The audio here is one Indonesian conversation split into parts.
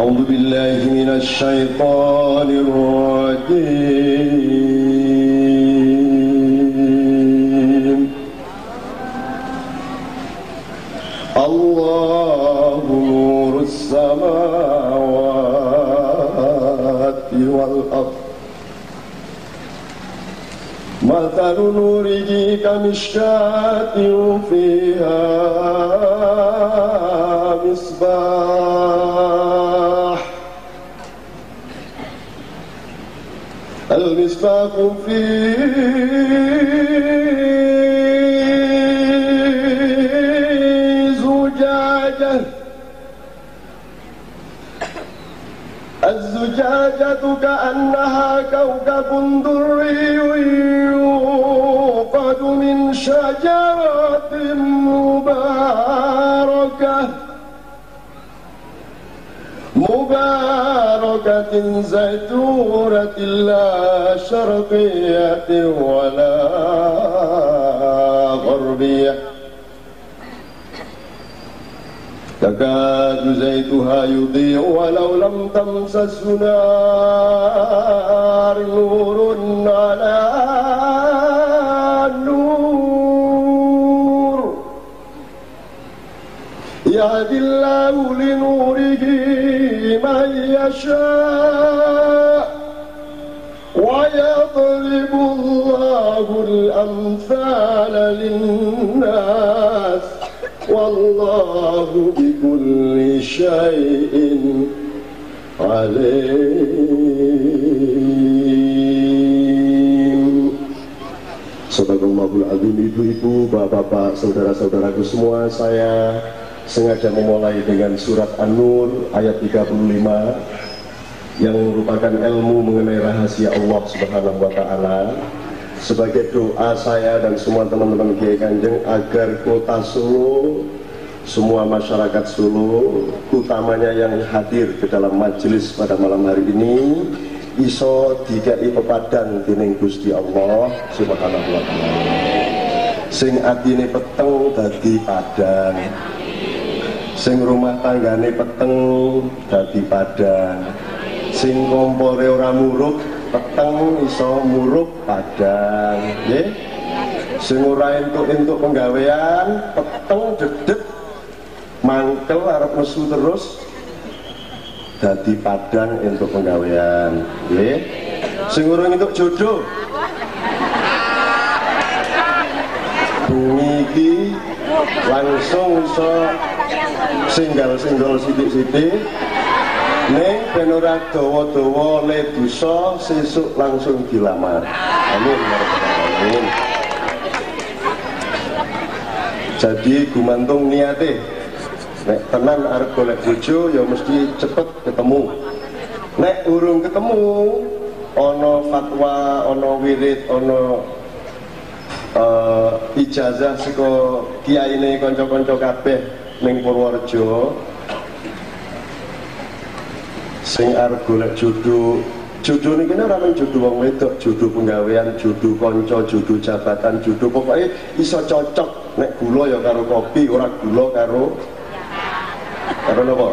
أعوذ بالله من الشيطان الرجيم الله نور السماوات والأرض مثل نوره كمشكاة فيها مصباح المصباح في زجاجة الزجاجة كأنها كوكب دري يوقد من شجرة مباركة زيتونة لا شرقية ولا غربية تكاد زيتها يضيء ولو لم تمسسه نار نور على نور يهدي الله لنوره من يشاء ويضرب الله الأمثال للناس والله بكل شيء عليم. Sadaqallahul azim. Ibu-ibu, bapak-bapak, saudara-saudaraku semua, saya sengaja memulai dengan surat An-Nur ayat 35 yang merupakan ilmu mengenai rahasia Allah Subhanahu wa Ta'ala, sebagai doa saya dan semua teman-teman Kiai Kanjeng agar kota Solo, semua masyarakat Solo, utamanya yang hadir ke dalam majelis pada malam hari ini, iso dikai pepadang dening Gusti Allah Subhanahu wa Ta'ala. Sing atine peteng dadi padang, sing rumah tanggane peteng dadi padang, sing kompore ora muruk peteng iso muruk padang, nggih. Sing ora entuk-entuk penggawean peteng dedet mangkel arep mesu terus dadi padang entuk penggawean, nggih. Sing urung entuk jodoh iki langsung iso singgal-singgal sithik-sithik ning ben ora dawa-dawa le dosa sesuk langsung dilamar. Amin ya rabbal alamin. Jadi gumantung niate, nek tenan arep golek bojo ya mesti cepet ketemu. Nek urung ketemu ana fatwa, ana wirid, ana ijazah saka kiyaine kanca-kanca kabeh ning Purworejo sing arep golek jodoh. Jodoh niki ora mung jodoh wong wedok, jodoh penggawean, jodoh kanca, jodoh jabatan, jodoh pokoke iso cocok. Nek gula ya karo kopi, ora gula karo napa?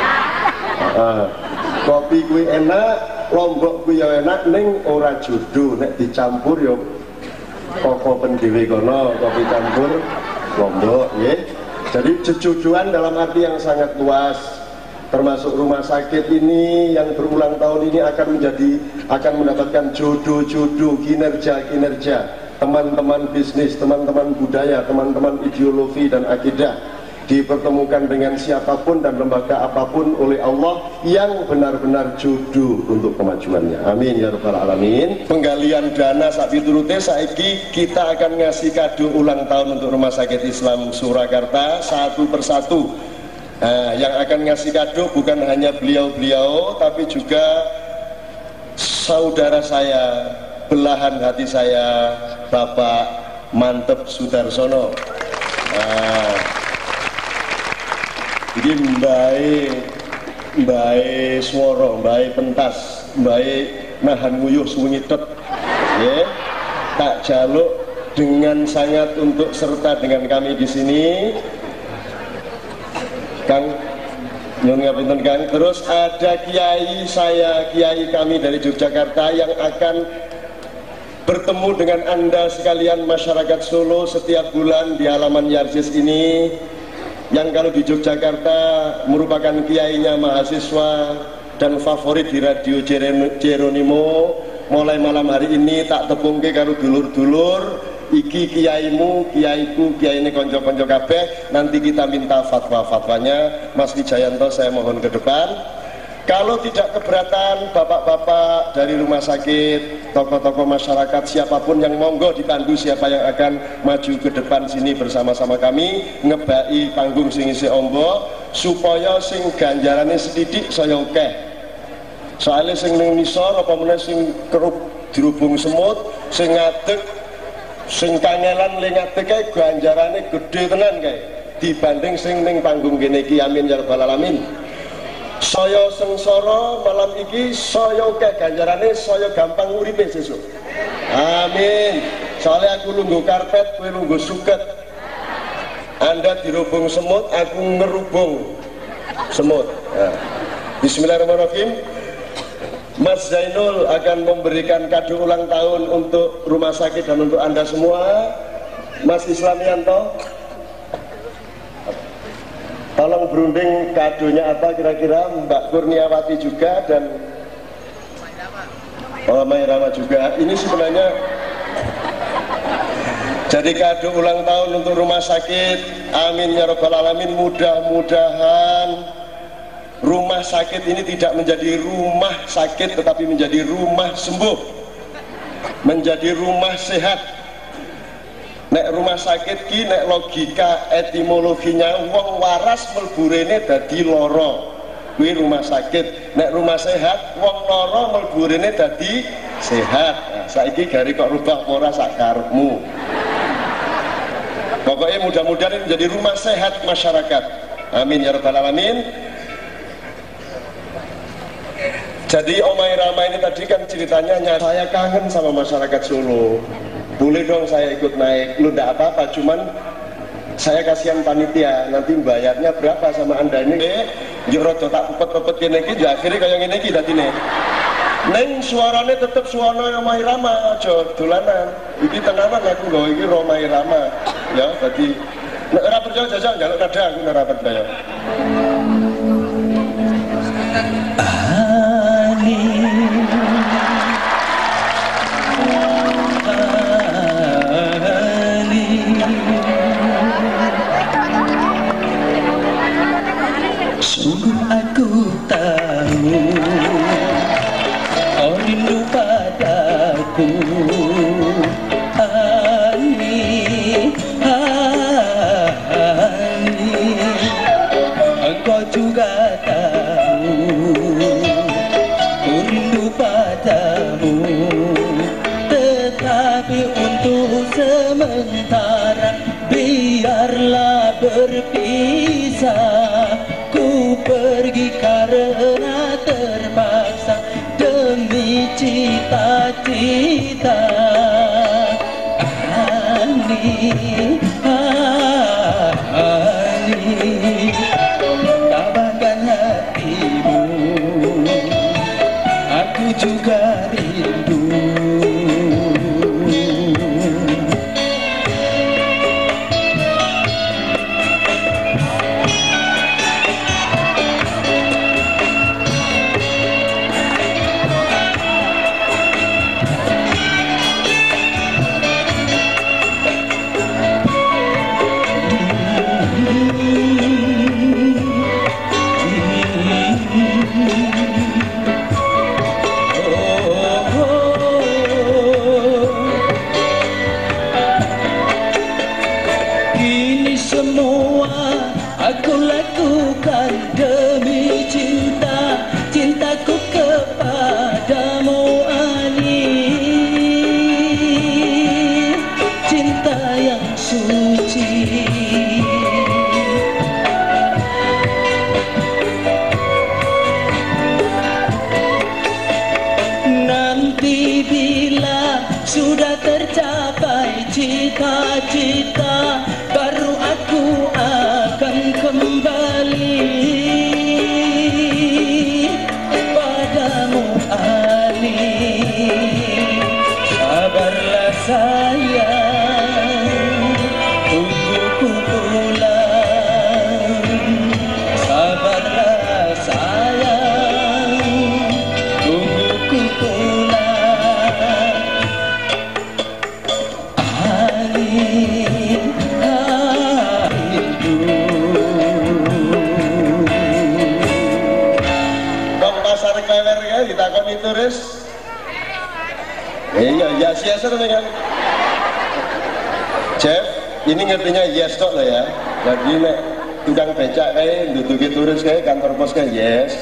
Kopi kuwi enak, lombok kuwi ya enak, ning ora jodoh. Nek dicampur ya koko pendhewe kono, kopi campur lombok, nggih. Jadi jodohan dalam arti yang sangat luas, termasuk rumah sakit ini yang berulang tahun ini akan mendapatkan jodoh-jodoh, kinerja-kinerja, teman-teman bisnis, teman-teman budaya, teman-teman ideologi dan akidah, dipertemukan dengan siapapun dan lembaga apapun oleh Allah yang benar-benar jodoh untuk kemajuannya. Amin ya rabbal alamin. Penggalian dana sak piturute saiki kita akan ngasih kado ulang tahun untuk Rumah Sakit Islam Surakarta satu persatu. Nah, yang akan ngasih kado bukan hanya beliau-beliau, tapi juga saudara saya, belahan hati saya, Bapak Mantep Sudarsono. Nah, jadi mbae swara, mbae pentas, mbae nahan nguyuh suwengi tet. Nggih, tak jaluk dengan sangat untuk serta dengan kami di sini, Kang Nyun ngapunten Kang. Terus ada kiai kami dari Yogyakarta yang akan bertemu dengan Anda sekalian masyarakat Solo setiap bulan di halaman Yarjis ini, yang kalau di Yogyakarta merupakan kiainya mahasiswa dan favorit di radio Jeronimo. Mulai malam hari ini tak tepungke karo dulur-dulur, iki kiaimu, kiaiku, kiai ini konco-konco kabeh. Nanti kita minta fatwa-fatwanya. Mas Wijayanto saya mohon ke depan. Kalau tidak keberatan bapak-bapak dari rumah sakit, tokoh-tokoh masyarakat, siapapun yang monggo dipandu siapa yang akan maju ke depan sini bersama-sama kami ngebai panggung sing isih ombo, supaya sing ganjarane sedidik saya akeh. Soalnya sing ning nisor apa meneh sing kerup dirubung semut, sing ngadeg, sing kangelan le ngadeg kae ganjarane gede tenan kae dibanding sing ning panggung kene iki. Amin ya rabbal alamin. Saya sengsara malam iki, saya akeh ganjarane, saya gampang uripe sesuk. Amin. Soalnya aku lungguh karpet, kowe lungguh suket. Anda dirubung semut, aku ngerubung semut. Nah. Bismillahirrahmanirrahim. Mas Zainul akan memberikan kado ulang tahun untuk rumah sakit dan untuk Anda semua. Mas Islamianto, tolong berunding kadonya apa kira-kira. Mbak Kurniawati juga dan Mairama juga. Ini sebenarnya jadi kado ulang tahun untuk rumah sakit. Amin ya rabbal alamin. Mudah-mudahan rumah sakit ini tidak menjadi rumah sakit, tetapi menjadi rumah sembuh, menjadi rumah sehat. Nek rumah sakit ki, nek logika etimologinya wong waras melburene dadi loro, kuwi rumah sakit. Nek rumah sehat wong loro melburene dadi sehat. Nah, saiki gari kok rubah ora sak karepmu. Pokoknya mudah-mudahan ini menjadi rumah sehat masyarakat. Amin ya rabbal alamin. Jadi Omai Rama ini tadi kan ceritanya, saya kangen sama masyarakat Solo. Boleh dong saya ikut naik. Lu ndak apa-apa, cuman saya kasihan panitia. Nanti bayarnya berapa sama Anda ini? Yo rada tak pepet-pepet kene iki, ya akhire kaya ngene iki dadine. Neng suarane tetep suara Omai Rama, aja dolanan. Iki tenanan aku nggo iki Omai Rama. Ya, dadi nek ora percaya jajal njaluk nada aku ora percaya. Sungguh aku tahu kau rindu padaku, Ani, Ani. Engkau juga tahu ku rindu padamu, tetapi untuk sementara biarlah berpisah. Ku pergi karena terpaksa demi cita-cita. Ani, Ani, tabahkan hatimu, aku juga rindu. Aku lakukan demi cinta, cintaku kepadamu Ani, cinta yang suci. Nanti bila sudah tercapai cita-cita, baru aku akan kembali yes nih kan. Chef, ini ngertinya yes tok lah ya. Jadi nek tukang becak kayak duduki turis kayak kantor pos kayak yes.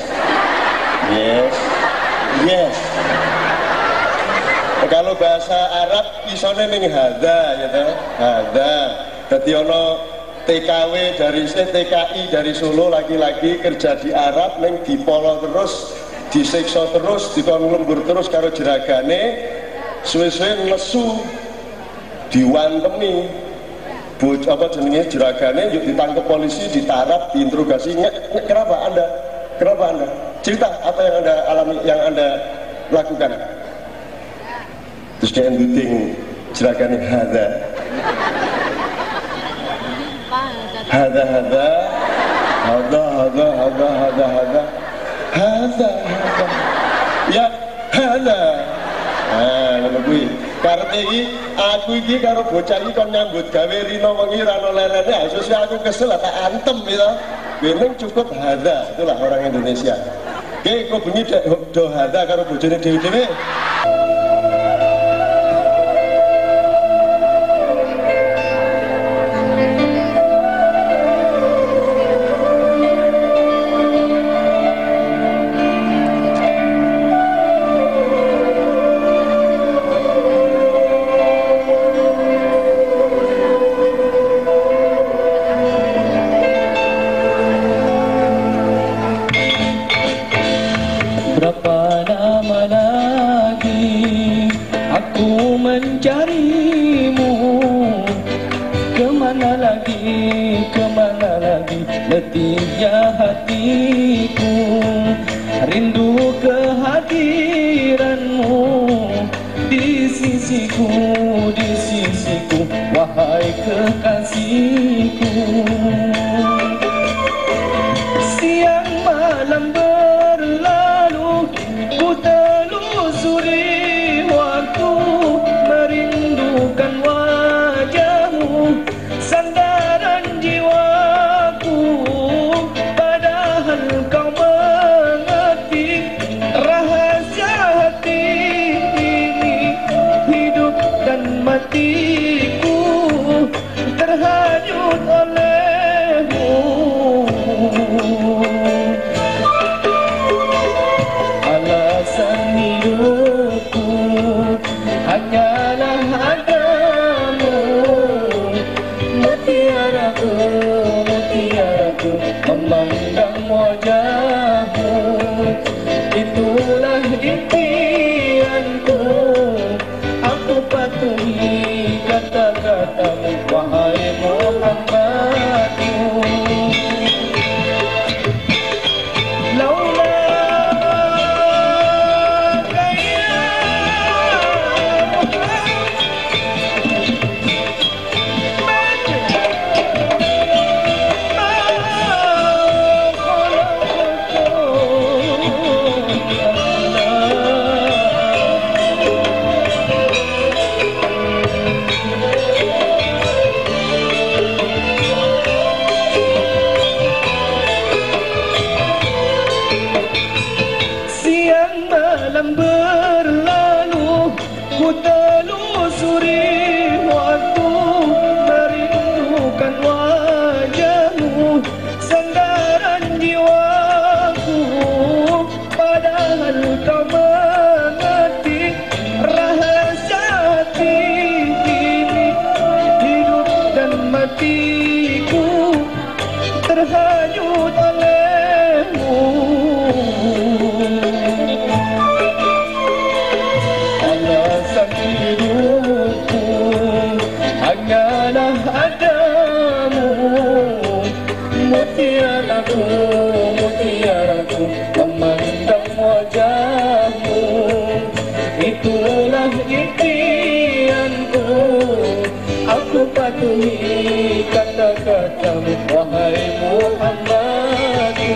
Kalau bahasa Arab isone ning hadza ya teh. Hadza. Dadi ono TKW dari TKI dari Solo lagi-lagi kerja di Arab ning dipolo terus, disiksa terus, dikon lembur terus karo jeragane, suwe-suwe lesu. Diwantemi apa jenenge jeragane yuk ditangkap polisi, ditarap, diinterogasi. Kenapa anda cerita apa yang anda alami, yang anda lakukan? Terus dia ending jeragane hadza ya hadza. Ngono kuwi. Karep iki aku iki karo bocah iki kon nyambut gawe rino wengi ra ono lelene, sesuk aku kesel tak antem gitu. Bening cukup hadza, itulah orang Indonesia. Oke, kok bunyi do hadza karo bojone dhewe-dhewe. Berapa lama lagi aku mencarimu, kemana lagi letihnya hatiku, rindu kehadiranmu di sisiku, wahai kekasihku. Siang malam berlalu, ku telusuri waktu, merindukan wajahmu, sandaran jiwaku. Padahal kau mengerti rahasia hati ini, hidup dan matiku terhanyut olehmu. Alasan hidupku hanyalah adamu, mutiaraku, memandang wajahmu. Itulah impianku, aku patuhi kata-katamu, wahai Muhammadku. Malam berlalu, ku telusuri waktu, merindukan wajahmu, sandaran jiwaku. Padahal kau mengerti rahasia hati ini, hidup dan matiku terhanyut olehmu. Hidupku hanyalah adamu, mutiaraku, memandang wajahmu. Itulah impianku, aku patuhi kata-katamu, wahai Muhammadku.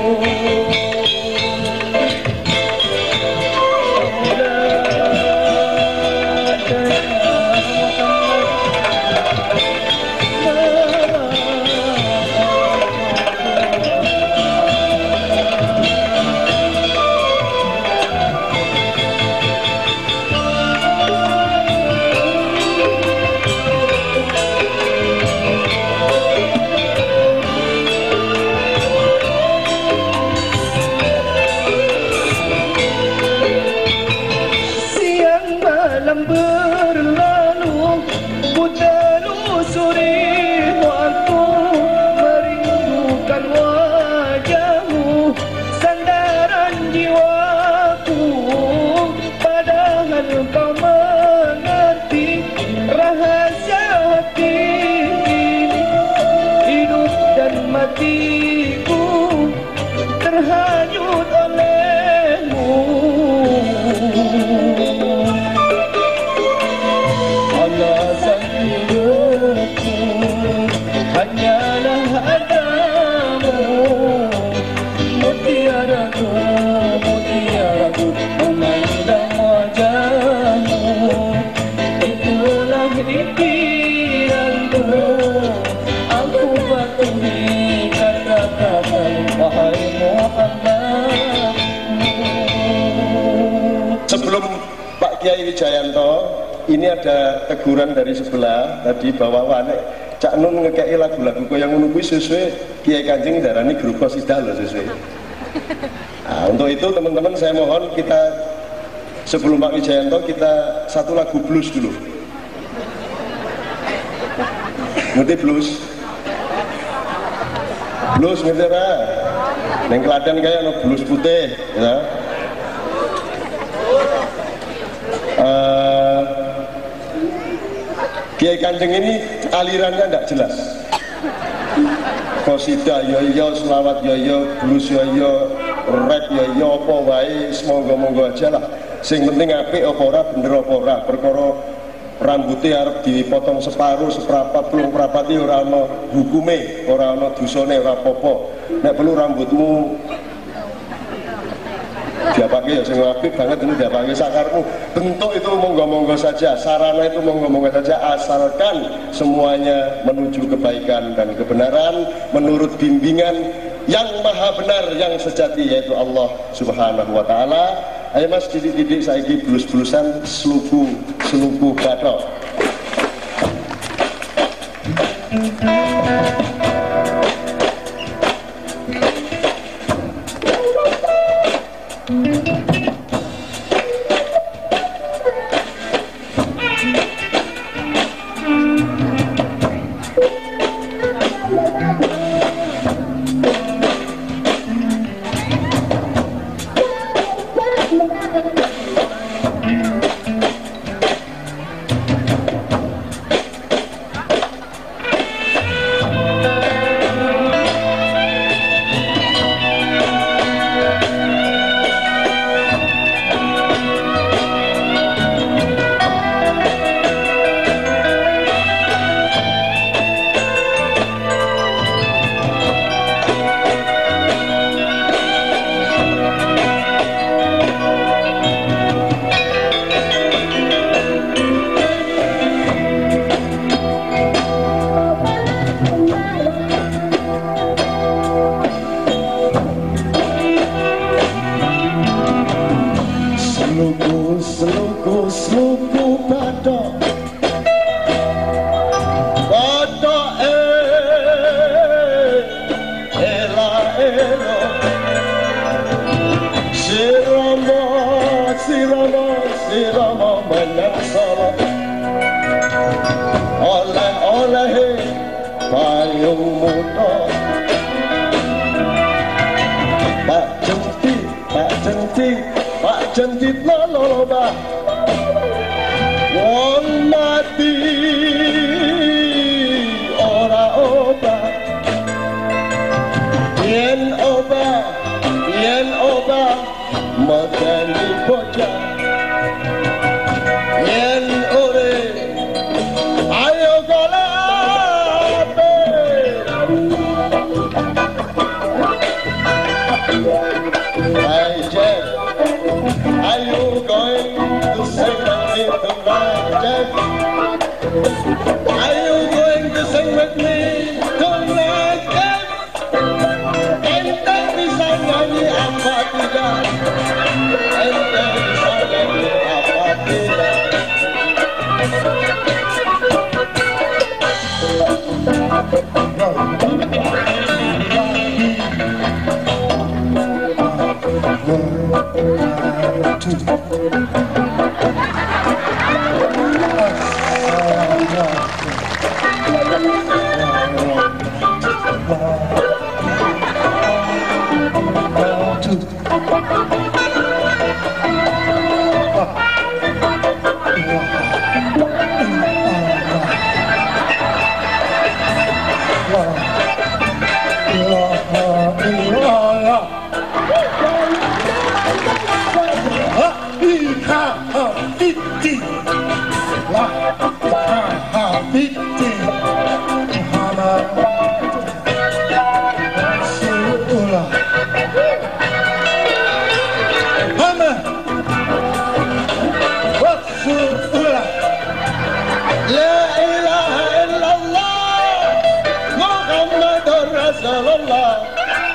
hatiku terhanyut olehmu. Alasan hidupku hanyalah adamu, mutiaraku, mutiaraku memandang wajahmu. Itulah impianku, aku patuhi kata-katamu, wahai Muhammad. Sebelum Pak Kiai Wijayanto, ini ada teguran dari sebelah tadi bahwa wane Cak Nun ngekei lagu-lagu yang menunggu sesuai Kiai Kanjeng darani grup qasidah loh sesuai. Nah, untuk itu teman-teman saya mohon kita sebelum Pak Wijayanto kita satu lagu blues dulu. Ngerti blues? Blues ngerti ora? Neng Klaten kayak no blues putih, ya. Kiai Kanjeng ini alirannya tidak jelas. Qasidah yo, selawat yo, blues yo, rap yo, apa wae, monggo-monggo aja lah. Sing penting apik apa ora, bener apa ora. Perkara rambutnya arep dipotong separuh, seprapat, telung prapat iki ora ana hukume, ora ana dosane, ora apa-apa. Nek perlu rambutmu diapake ya sing apik banget ini diapake sakarmu. Bentuk itu monggo-monggo saja, sarana itu monggo-monggo saja, asalkan semuanya menuju kebaikan dan kebenaran menurut bimbingan yang maha benar, yang sejati, yaitu Allah Subhanahu wa Ta'ala. Ayo mas, didik-didik saiki blus-blusan seluku batok.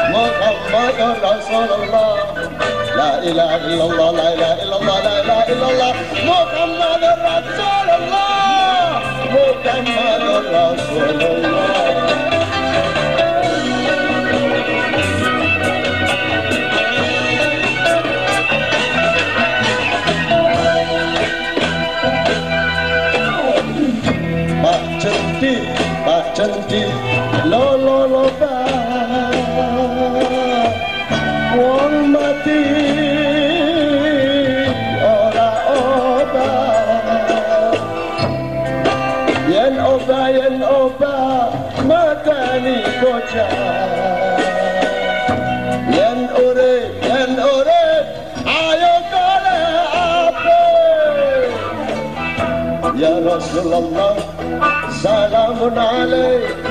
Muhammadur Rasulullah. La ilaha illallah, la ilaha illallah, la ilaha illallah. Muhammadur Rasulullah. Muhammadur Rasulullah. Pak Cendi, lo ba, wong mati ora oba, yen oba matani bocah, yen urip ayo kale ape, ya Rasulullah. Salamun alaik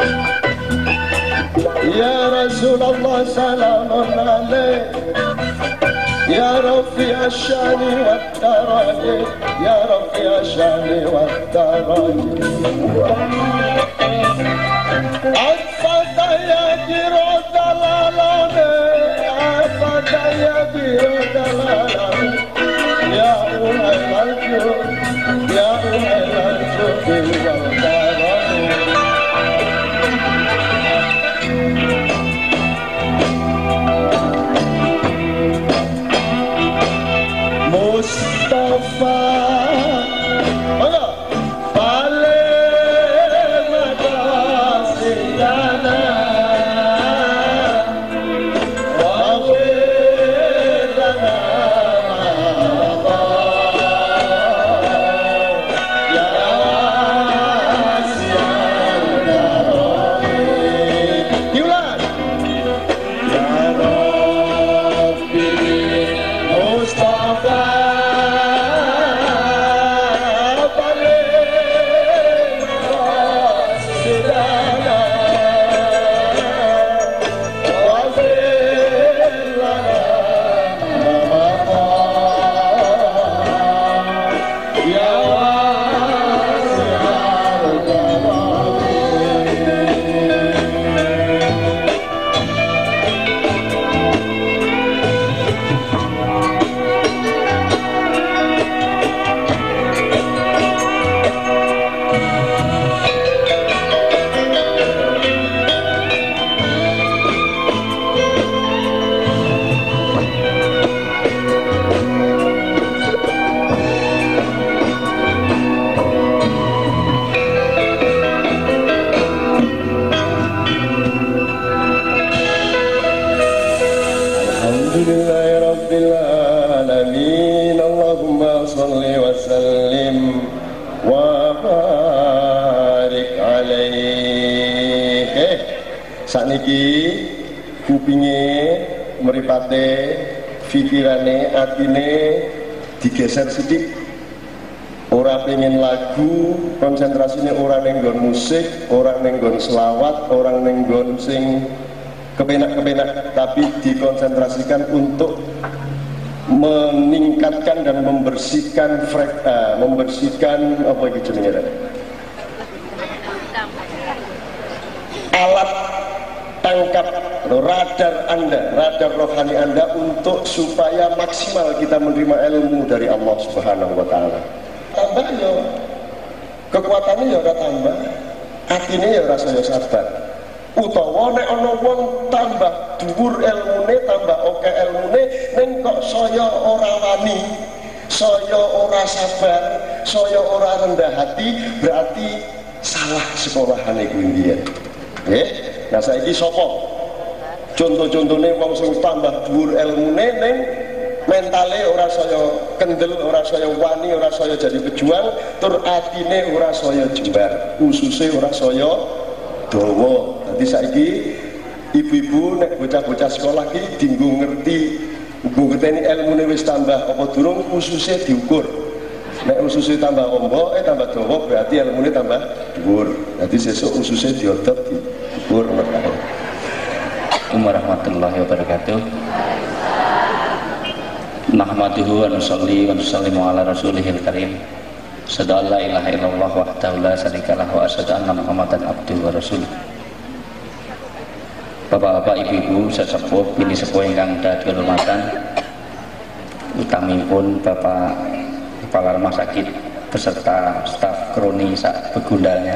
Ya Rasulullah, salamun alaik Ya Rafi Ashani wa Tarani, Ya Rafi Ashani wa Tarani. Asfata ya giro dalalane, asfata ya giro dalalane, Ya Ulay Lanjur, Ya Ulay Lanjur wal Tarani. Mustafa balik makasihana wawirana ya siana Yulan ya Rabbi Mustafa Alhamdulillahirrabbilalamin. Allahumma salli wa sallim wa barik alaih. Sakniki kupinge mripate pikirane atine digeser sithik. Ora pengen lagu, konsentrasine ora ning nggon musik, ora ning nggon selawat, ora ning nggon sing kepenak-kepenak, tapi dikonsentrasikan untuk meningkatkan dan membersihkan apa gitu jenenge, alat tangkap radar Anda, radar rohani Anda, untuk supaya maksimal kita menerima ilmu dari Allah Subhanahu wa taala. Tambah yo kekuatannya ya ora tambah, atine ya ora saya sabar. Utawa nek ana wong tambah dhuwur ilmune, tambah oke ilmune, ning kok saya ora wani, saya ora sabar, saya ora rendah hati, berarti salah sekolahane kuwi mbiyen. Nggih. Nah saiki sapa? Contoh-contone wong sing tambah dhuwur ilmune ning mentale ora saya kendel, ora saya wani, ora saya jadi pejuang, tur atine ora saya jembar, ususe ora saya dawa. Dadi saiki ibu-ibu nek bocah-bocah sekolah ki dinggo ngerti, ngerteni ilmune wis tambah apa durung, ususe diukur. Nek ususe tambah ombo, tambah dawa, berarti ilmune tambah dhuwur. Dadi sesuk ususe diodot diukur ngono kae. Assalamualaikum warahmatullahi wabarakatuh. Nahmaduhu wa nusalli wa nusallimu ala rasulihil karim. Asyhadu an la ilaha illallah wahdahu la syarika lahu wa asyhadu anna Muhammadan abduhu wa rasuluh. Bapak-bapak, ibu-ibu, sesepuh, bini sepuh ingkang dados kehormatan, utamipun Bapak Kepala Rumah Sakit beserta staf kroni sak begundalnya,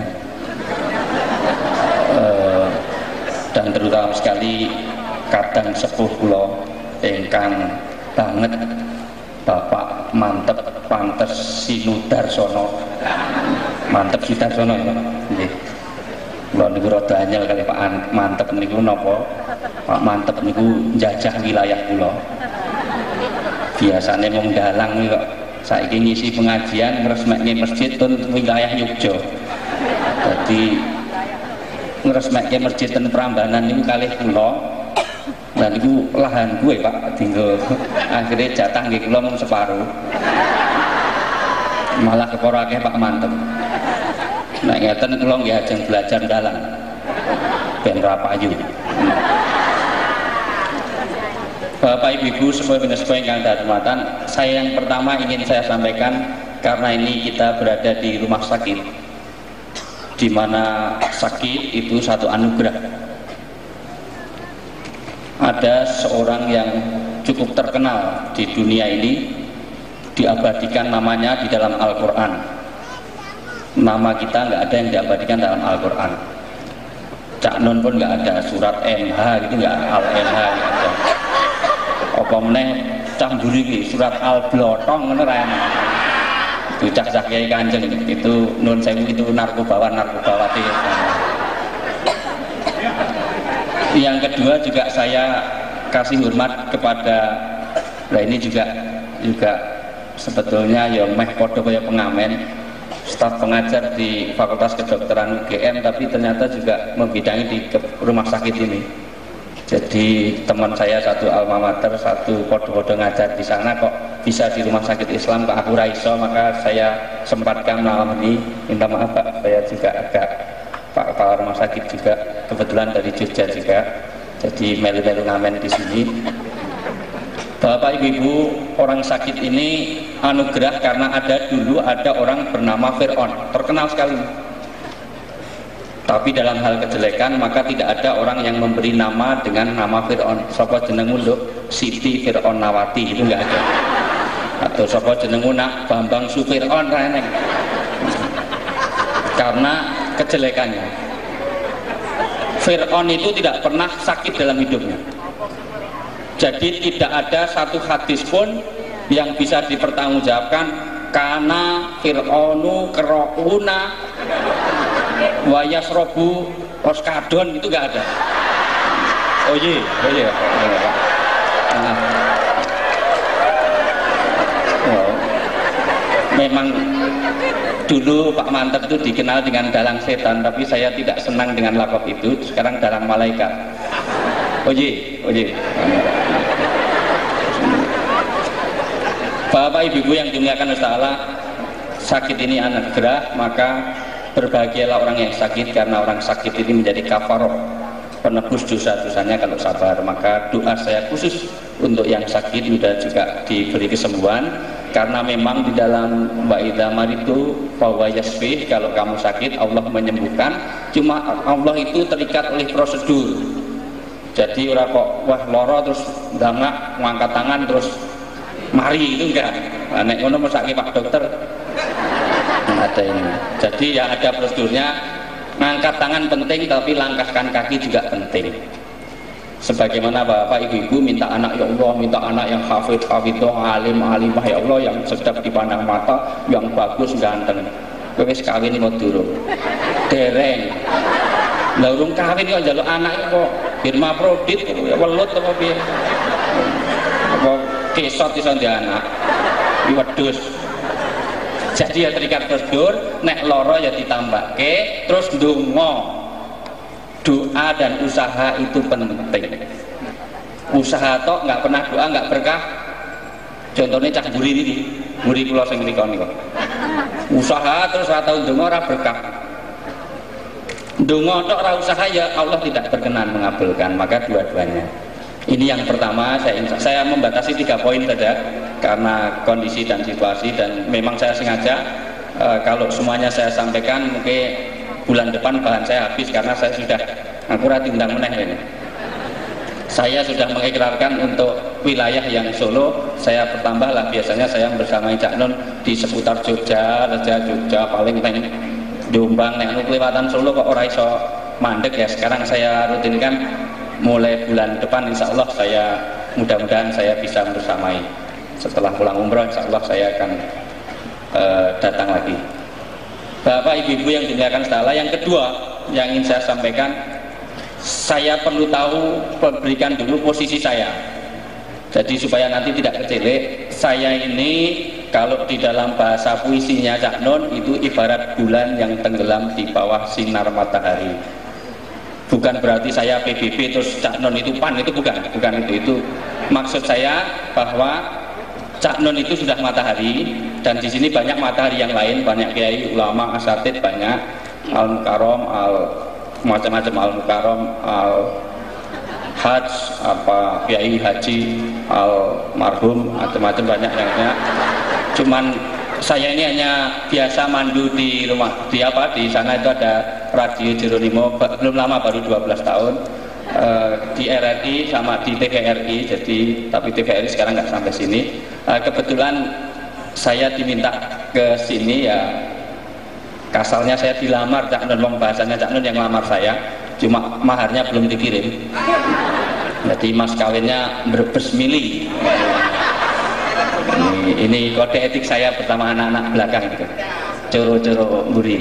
dan terutama sekali kadang sepuh kula ingkang banget Bapak Mantep Pantes Sinudarsono. Mantep Sinudarsono ya. Nggih. Kula niku rada anyel kali Pak Mantep niku napa? Pak Mantep niku njajah wilayah kula. Biasane mung dalang kok saiki ngisi pengajian ngresmekke masjid ten wilayah Yogya. Dadi ngresmekke masjid ten Prambanan niku kalih kula. Lah niku lahan gue Pak, dinggo akhirnya jatah nggih kula mung separuh. Malah kepara akeh Pak Mantep. Nek ngeten kula nggih ajeng belajar dalang. Ben ra payu. Bapak Ibu sepuh ingkang kehormatan, saya yang pertama ingin saya sampaikan, karena ini kita berada di rumah sakit, di mana sakit itu satu anugerah. Ada seorang yang cukup terkenal di dunia ini, diabadikan namanya di dalam Al-Quran. Nama kita nggak ada yang diabadikan dalam Al-Quran. Cak Nun pun nggak ada, surat MH itu nggak, Al-MH nggak ada. Apa meneh camburi iki surat Al-Blotong ngono ra enak. Itu cah-cah Kiai Kanjeng itu nun sewu itu narkobawati. Yang kedua juga saya kasih hormat kepada, nah ini juga sebetulnya ya meh padha kaya pengamen, staf pengajar di Fakultas Kedokteran UGM, tapi ternyata juga membidangi di rumah sakit ini. Jadi teman saya satu alma mater, satu podo-podo ngajar di sana, kok bisa di rumah sakit Islam kok aku raiso, maka saya sempatkan malam ini. Minta maaf Pak, saya juga agak Pak Kepala Rumah Sakit juga kebetulan dari Jogja juga, jadi melu-melu ngamen di sini. Bapak Ibu, orang sakit ini anugerah karena dulu ada orang bernama Fir'aun, terkenal sekali. Tapi dalam hal kejelekan maka tidak ada orang yang memberi nama dengan nama Fir'aun. Sapa jenengmu Nduk? Siti Fir'aun Nawati, itu enggak ada. Atau sapa jenengmu Nak Bambang Sufir'aun ra eneng. Karena kejelekannya. Fir'aun itu tidak pernah sakit dalam hidupnya. Jadi tidak ada satu hadis pun yang bisa dipertanggungjawabkan karena Fir'aunu kerokuna wayasrobu oskadon, itu nggak ada. Oh iya. Nah. Oh. Memang dulu Pak Mantep itu dikenal dengan dalang setan, tapi saya tidak senang dengan lakop itu. Sekarang dalang malaikat. Oh iya. Bapak Ibu yang dimuliakan Allah, sakit ini anugerah, maka berbahagialah orang yang sakit, karena orang sakit ini menjadi kafaroh, penebus dosa-dosanya kalau sabar. Maka doa saya khusus untuk yang sakit mudah juga diberi kesembuhan, karena memang di dalam Wa'idha maritu fahuwa yashfi, kalau kamu sakit Allah menyembuhkan. Cuma Allah itu terikat oleh prosedur. Jadi orang kok wah loro terus dangak ngangkat tangan terus mari, itu enggak. Nek ngono mesake Pak Dokter ada ini. Jadi ya ada prosedurnya. Ngangkat tangan penting, tapi langkahkan kaki juga penting. Sebagaimana Bapak Ibu minta anak, ya Allah, minta anak yang hafidh, alim, alimah, ya Allah, yang sedap dipandang mata, yang bagus, ganteng. Wis kawin mau durung. Dereng. Lah urung kawin kok njaluk anak kok hermaprodit ya welut apa piye? Apa kesot iso ndek anak. Wedhus. Jadi ya terikat prosedur, nek loro ya ditambahke, terus ndonga. Doa dan usaha itu penting. Usaha tok nggak pernah doa nggak berkah. Contohnya cah buri ini, buri kula sing ngriko niku. Usaha terus ora tau ndonga ora berkah. Ndonga tok ora usaha ya Allah tidak berkenan mengabulkan, maka dua-duanya. Ini yang pertama, saya membatasi 3 poin saja karena kondisi dan situasi, dan memang saya sengaja kalau semuanya saya sampaikan mungkin bulan depan bahan saya habis karena saya sudah aku diundang meneh ini. saya sudah mengikrarkan untuk wilayah yang Solo, saya bertambah lah, biasanya saya bersamai Cak Nun di seputar Jogja, Jogja paling neng Jombang, neng kelewatan Solo kok ora iso mandek ya. Sekarang saya rutinkan mulai bulan depan, insya Allah saya mudah-mudahan saya bisa bersamai. Setelah pulang umroh, insya Allah saya akan datang lagi. Bapak Ibu-ibu yang dimuliakan Allah, yang kedua yang ingin saya sampaikan, saya perlu tahu, berikan dulu posisi saya. Jadi supaya nanti tidak kecilek, saya ini kalau di dalam bahasa puisinya Cak Nun itu ibarat bulan yang tenggelam di bawah sinar matahari. Bukan berarti saya PBB terus Cak Nun itu PAN, itu bukan itu. Maksud saya bahwa Cak Nun itu sudah matahari, dan di sini banyak matahari yang lain, banyak kiai, ulama, asatid, banyak al-mukarram, macam-macam al-mukarram, al-hajj, apa kiai haji, al-marhum, macam-macam banyak yang cuman saya ini hanya biasa mandu di rumah, di sana itu ada radio Jeronimo, belum lama, baru 12 tahun, di RRI sama di TVRI, jadi tapi TVRI sekarang nggak sampai sini. Kebetulan saya diminta ke sini ya, kasalnya saya dilamar Cak Nun, bahasanya Cak Nun yang lamar saya, cuma maharnya belum dikirim, jadi mas kawinnya Brebes Mili. Ini kode etik saya bersama anak-anak belakang gitu, coro-coro mburi.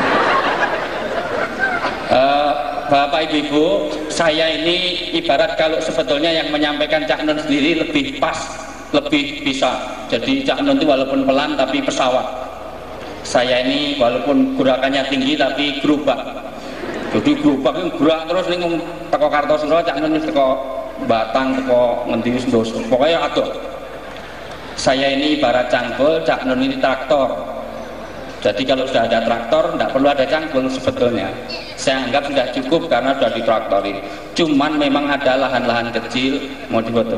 Bapak Ibu, saya ini ibarat kalau sebetulnya yang menyampaikan Cak Nun sendiri lebih pas, lebih bisa. Jadi Cak Nun itu walaupun pelan tapi pesawat. Saya ini walaupun gerakannya tinggi tapi gerobak. Jadi gerobak itu gerak terus nih, teko Kartosuro, Cak Nun teko Batang, teko ngendi wis ndos. Pokoknya adoh. Saya ini ibarat cangkul, Cak Nun ini traktor. Jadi kalau sudah ada traktor, tidak perlu ada cangkul sebetulnya. Saya anggap sudah cukup karena sudah ditraktori. Cuman memang ada lahan-lahan kecil mau difoto.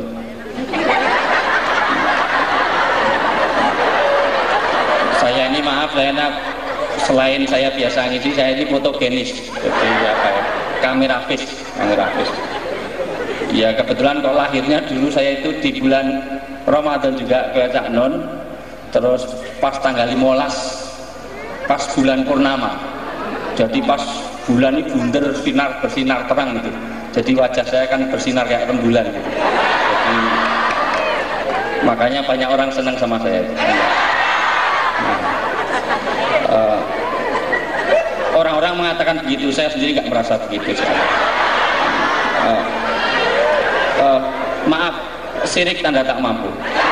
Saya ini maaf, selain saya biasa ngisi, saya ini fotogenis. Jadi apa ya, kamerafis. Ya kebetulan kalau lahirnya dulu saya itu di bulan Ramadan juga ke Cak Nun, terus pas tanggal 15 pas bulan purnama, jadi pas bulan ini bunder bersinar terang gitu, jadi wajah saya kan bersinar kayak rembulan gitu. Jadi, makanya banyak orang senang sama saya. Orang-orang mengatakan begitu, saya sendiri nggak merasa begitu sekarang. Maaf, sirik tanda tak mampu.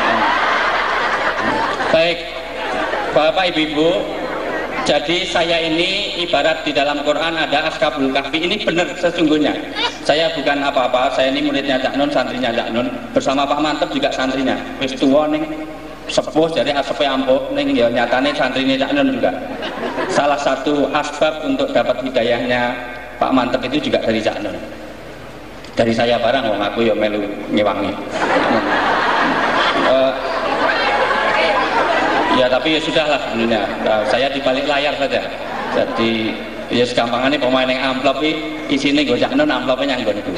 Baik, Bapak Ibu, jadi saya ini ibarat di dalam Quran ada Askabul Kahfi, ini benar sesungguhnya. Saya bukan apa-apa, saya ini muridnya Cak Nun, santrinya Cak Nun, bersama Pak Mantep juga santrinya. Wis tuwa ning sepuh jadi asepe ampuh ning ya nyatane santrinya Cak Nun juga. Salah satu asbab untuk dapat hidayahnya Pak Mantep itu juga dari Cak Nun. Dari saya barang, wong aku ya melu ngewangi. Ya tapi ya sudahlah sebenarnya, saya di balik layar saja. Jadi ya segampangannya pemain yang amplop isinya gue Cak Nun, amplopnya nyanggonku.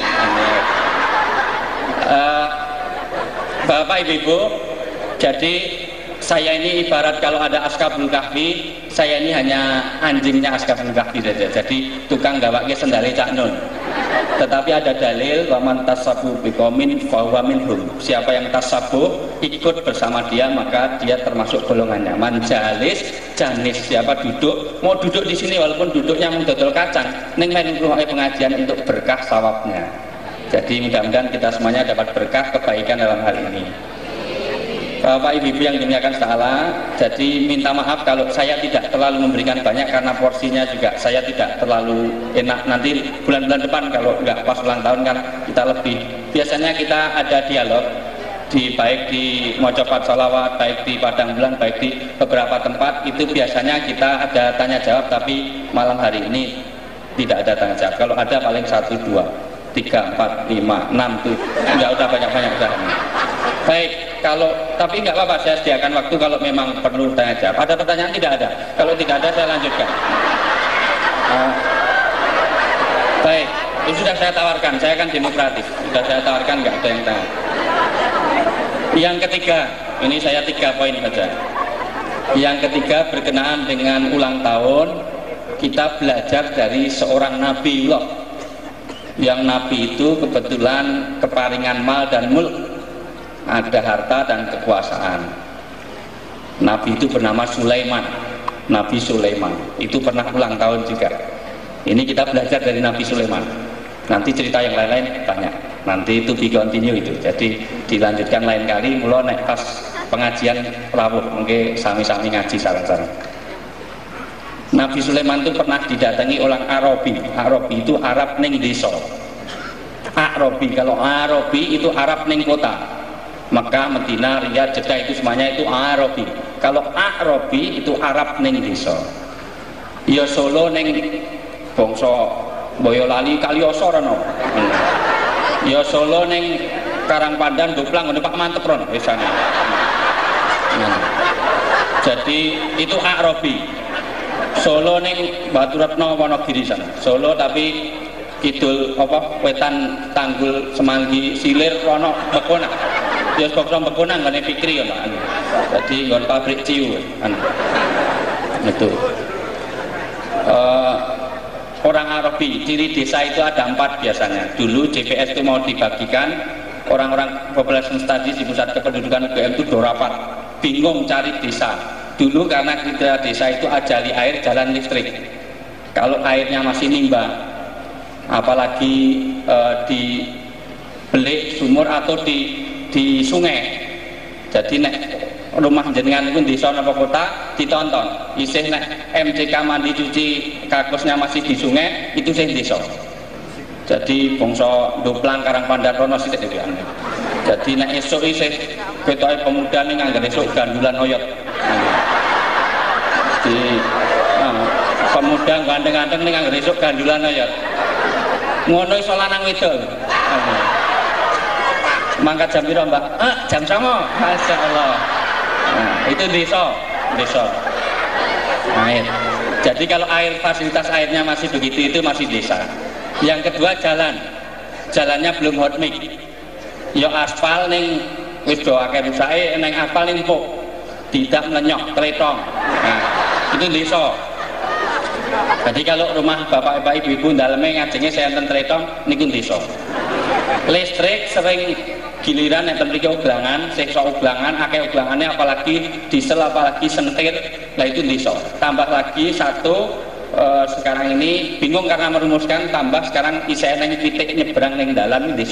Bapak Ibu, jadi saya ini ibarat kalau ada Askabul Kahfi, saya ini hanya anjingnya Askabul Kahfi saja. Jadi tukang gawake sendale Cak Nun. Tetapi ada dalil waman tasabuh biqaumin fahuwa minhum. Siapa yang tasabuh ikut bersama dia maka dia termasuk golongannya. Manjalis janis, siapa duduk mau duduk di sini walaupun duduknya mau dodol kacang, ning melu pengajian untuk berkah sawabnya. Jadi mudah-mudahan kita semuanya dapat berkah kebaikan dalam hal ini. Bapak Ibu yang dimuliakan Allah, jadi minta maaf kalau saya tidak terlalu memberikan banyak karena porsinya juga saya tidak terlalu enak. Nanti bulan-bulan depan kalau nggak pas ulang tahun kan kita lebih. Biasanya kita ada dialog baik di Mojopat Salawat, baik di Padang Bulan, baik di beberapa tempat itu biasanya kita ada tanya jawab, tapi malam hari ini tidak ada tanya jawab. Kalau ada paling 1, 2, 3, 4, 5, 6 tuh nggak udah banyak-banyak udah. Baik, kalau tapi nggak apa-apa, saya sediakan waktu kalau memang perlu tanya jawab. Ada pertanyaan? Tidak ada. Kalau tidak ada saya lanjutkan. Baik, Itu sudah saya tawarkan, saya kan demokratis, sudah saya tawarkan, nggak ada yang tahu. Yang ketiga, ini saya 3 poin saja. Yang ketiga berkenaan dengan ulang tahun, kita belajar dari seorang nabiullah. Yang nabi itu kebetulan keparingan mal dan mulk, ada harta dan kekuasaan. Nabi itu bernama Sulaiman, Nabi Sulaiman itu pernah ulang tahun juga. Ini kita belajar dari Nabi Sulaiman. Nanti cerita yang lain-lain banyak, nanti itu be continue itu, jadi dilanjutkan lain kali. Mula nek pas pengajian rawuh mungkin sami-sami ngaji sareng-sareng. Nabi Sulaiman itu pernah didatangi orang Arabi. Arabi itu Arab ning desa. Arabi, kalau Arabi itu Arab ning kota. Mekah, Madinah, Riyadh, Jeddah itu semuanya itu Arabi. Kalau Arabi itu Arab ning desa. Ya Solo ning bangsa Boyolali Kalioso rono. Ya Solo ning Karangpandan Doplang ngono Pak Mantep rono biasanya. Jadi itu Arabi. Solo ning Baturetno Wonogiri sana. Solo tapi kidul apa wetan Tanggul Semanggi Silir rono Bekonang. Ya bangsa Bekonang ngene Fikri ya Pak. Jadi nggon pabrik ciu itu. Orang Arabi, ciri desa itu ada 4 biasanya. Dulu JPS itu mau dibagikan, orang-orang population studies di pusat kependudukan UGM itu dorapat, bingung cari desa. Dulu karena kita desa itu ajali air jalan listrik. Kalau airnya masih nimba, apalagi di belik sumur atau di sungai. Jadi nek rumah jenengan itu di sana kota ditonton isih nek MCK mandi cuci kakusnya masih di sungai itu sih desa. Jadi bangsa Doplang Karangpandan rono sithik iki. Jadi nek esuk isih ketoke pemuda ning nganggo esuk gandulan oyot. Jadi pemuda ganteng-ganteng ning nganggo esuk gandulan oyot. Ngono iso lanang wedok. Mangkat jam piro, Mbak? Jam 09.00. Masyaallah. Nah, itu desa. Air. Jadi kalau air fasilitas airnya masih begitu itu masih desa. Yang kedua jalan. Jalannya belum hot mix. Ya aspal ning wis do akeh rusake ning aspal ning empuk. Tidak melenyok tretong. Nah, itu desa. Jadi kalau rumah bapak-bapak ibu-ibu daleme ngajenge senten tretong niku desa. Listrik sering giliran yang mriki ublangan, seksa ublangan, akeh ublangannya apalagi diesel apalagi sentir, nah itu desa. Tambah lagi satu sekarang ini bingung karena merumuskan tambah sekarang isih neng titik nyebrang neng dalan desa.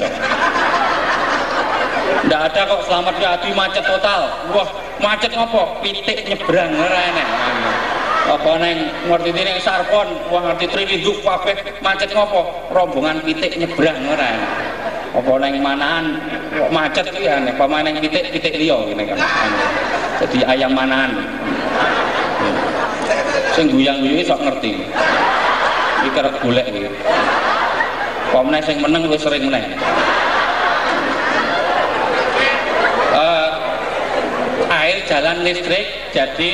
Ndak ada kok selamat hati macet total. Wah, macet ngopo? Pitik nyebrang ora enek. Apa neng ngerti ning Sarpon, wah ngerti Triwinduk kabeh macet ngopo? Rombongan pitik nyebrang ora enek. Apa neng manaan kok macet iki aneh, pamain neng pitik liya ngene kan. Jadi ayam manaan. Sing guyang-guyu sok ngerti. Iki kerep golek iki. Pamane sing meneng wis sering meneh. Air jalan listrik jadi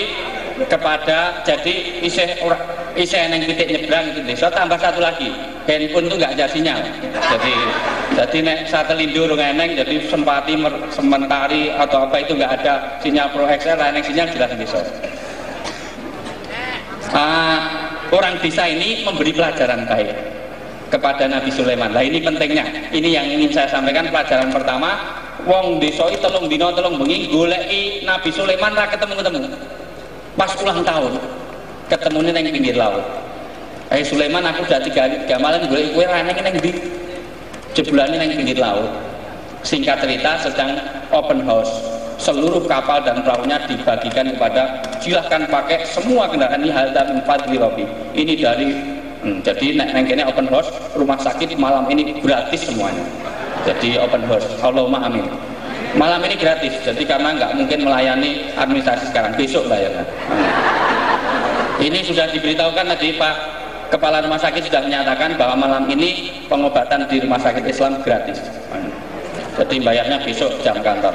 isih neng titik nyebrang itu desa. Tambah satu lagi, handphone itu nggak ada sinyal. Jadi nek satelit urung eneng, jadi sementari atau apa itu nggak ada sinyal Pro XL, eneng sinyal jelas desa. Orang desa ini memberi pelajaran baik kepada Nabi Sulaiman. Nah ini pentingnya. Ini yang ingin saya sampaikan. Pelajaran pertama, wong desa iki telung dina telung bengi goleki Nabi Sulaiman ra ketemu-ketemu. Pas ulang tahun ketemune ning pinggir laut. Sulaiman, aku udah 3 malam golek kowe ra ning ndi? Jebulane ning pinggir laut. Singkat cerita sedang open house. Seluruh kapal dan perahunya dibagikan kepada silahkan pakai semua kendaraan ini hadza min fadli rabbi. Ini dari jadi neng kene open house rumah sakit malam ini gratis semuanya. Jadi open house. Allahumma amin. Malam ini gratis. Jadi karena nggak mungkin melayani administrasi sekarang, besok bayarnya. Ini sudah diberitahukan tadi Pak Kepala Rumah Sakit sudah menyatakan bahwa malam ini pengobatan di Rumah Sakit Islam gratis. Jadi bayarnya besok jam kantor.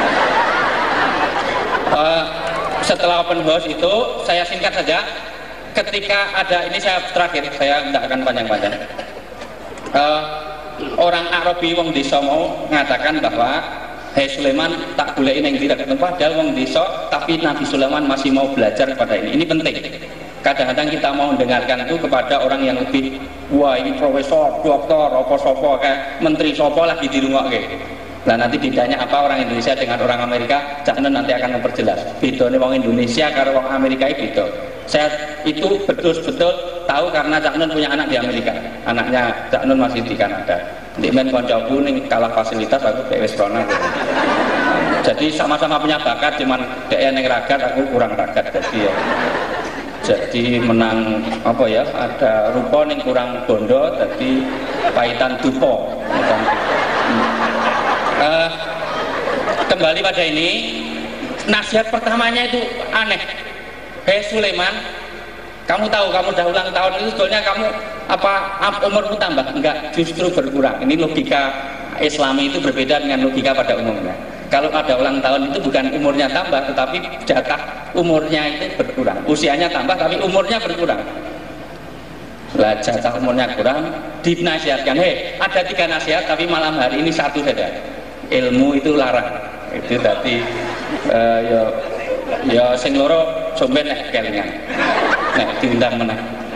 Setelah open house itu saya singkat saja. Ketika ada ini saya terakhir, saya tidak akan panjang-panjang. orang Arabi wong desa mau mengatakan bahwa hei Sulaiman tak boleh ini yang tidak, padahal wong desa tapi Nabi Sulaiman masih mau belajar kepada ini penting. Kadang-kadang kita mau mendengarkan itu kepada orang yang lebih, wah ini profesor, doktor, sopo kayak menteri sopo lagi di rumah kayak. Nah nanti bedanya apa orang Indonesia dengan orang Amerika, Cak Nun nanti akan memperjelas. Bedanya orang Indonesia karo orang Amerika itu beda. Saya itu betul-betul tahu karena Cak Nun punya anak di Amerika. Anaknya Cak Nun masih di Kanada. Di men koncoku ning kalah fasilitas aku wis rono. Jadi sama-sama punya bakat, cuman dia yang ragat aku kurang ragat jadi menang apa ya, ada rupa yang kurang bondo jadi paitan dupo. Kembali pada ini, nasihat pertamanya itu aneh. Hei Sulaiman, kamu tahu kamu udah ulang tahun itu sebetulnya kamu apa umurmu tambah? Enggak, justru berkurang. Ini logika Islami itu berbeda dengan logika pada umumnya. Kalau ada ulang tahun itu bukan umurnya tambah, tetapi jatah umurnya itu berkurang. Usianya tambah tapi umurnya berkurang. Lah jatah umurnya kurang, dinasihatkan. Hei, ada 3 nasihat tapi malam hari ini 1 saja. Ilmu itu larang. Itu tadi ya sing loro somben nek kelingan. Nek diundang meneh.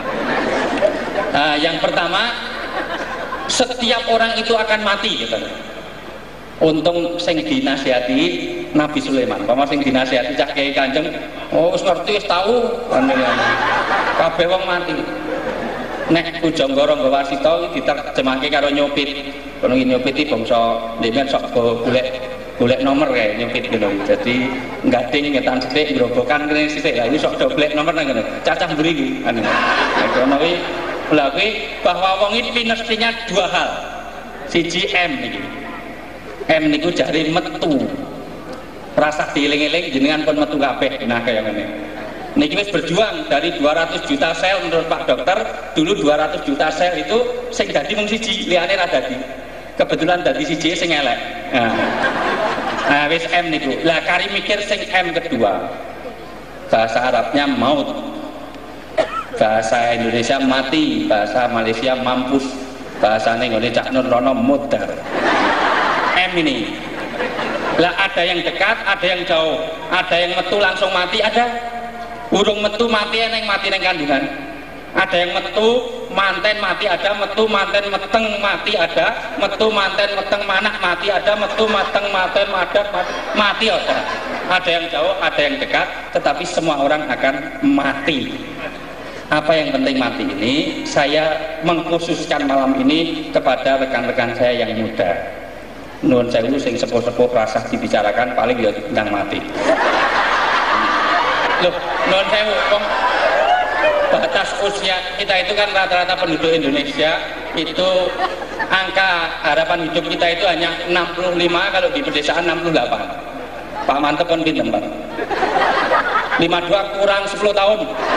Yang pertama, setiap orang itu akan mati gitu. Untung sing dinasihati Nabi Sulaiman, pama sing dinasihati Cah Kiai Kanjeng, oh wis ngerti wis tahu kabeh wong mati. Nek Pujonggoro nggawa wasita diterjemahke karo nyopit. Kono iki nyopit iki bangsa dhewe sok golek nomor kae nyopit ngono. Jadi nggading ngetan sithik grobokan kene sithik. Lah ini sok golek nomor nang ngono. Cacah mburi iki anu. Kono iki lha kuwi bahwa wong iki mestinya 2 hal. Siji M iki. M niku jari metu. Rasa dieling-eling jenengan pun metu kabeh. Nah kaya ngene. Niki wis berjuang dari 200 juta sel menurut Pak Dokter, dulu 200 juta sel itu sing dadi mung siji, liyane ra dadi. Kebetulan dadi siji sing elek. Nah wis M niku. Lah kari mikir sing M kedua. Bahasa Arabnya maut. Bahasa Indonesia mati, bahasa Malaysia mampus. Bahasane ngene Cak Nun rono mudar. M ini. Lah ada yang dekat, ada yang jauh, ada yang metu langsung mati, ada urung metu mati neng mati neng kandungan. Ada yang metu manten mati, ada metu manten meteng mati, ada metu manten meteng manak mati, ada metu mateng manten madat mati ada. Ada yang jauh, ada yang dekat, tetapi semua orang akan mati. Apa yang penting mati ini saya mengkhususkan malam ini kepada rekan-rekan saya yang muda. Nuwun sewu sing sepuh-sepuh rasah dibicarakan paling ya tentang mati. Loh, nuwun sewu kok batas usia kita itu kan rata-rata penduduk Indonesia itu angka harapan hidup kita itu hanya 65, kalau di pedesaan 68. Pak Mantep pun pinten Pak? 52 kurang 10 tahun.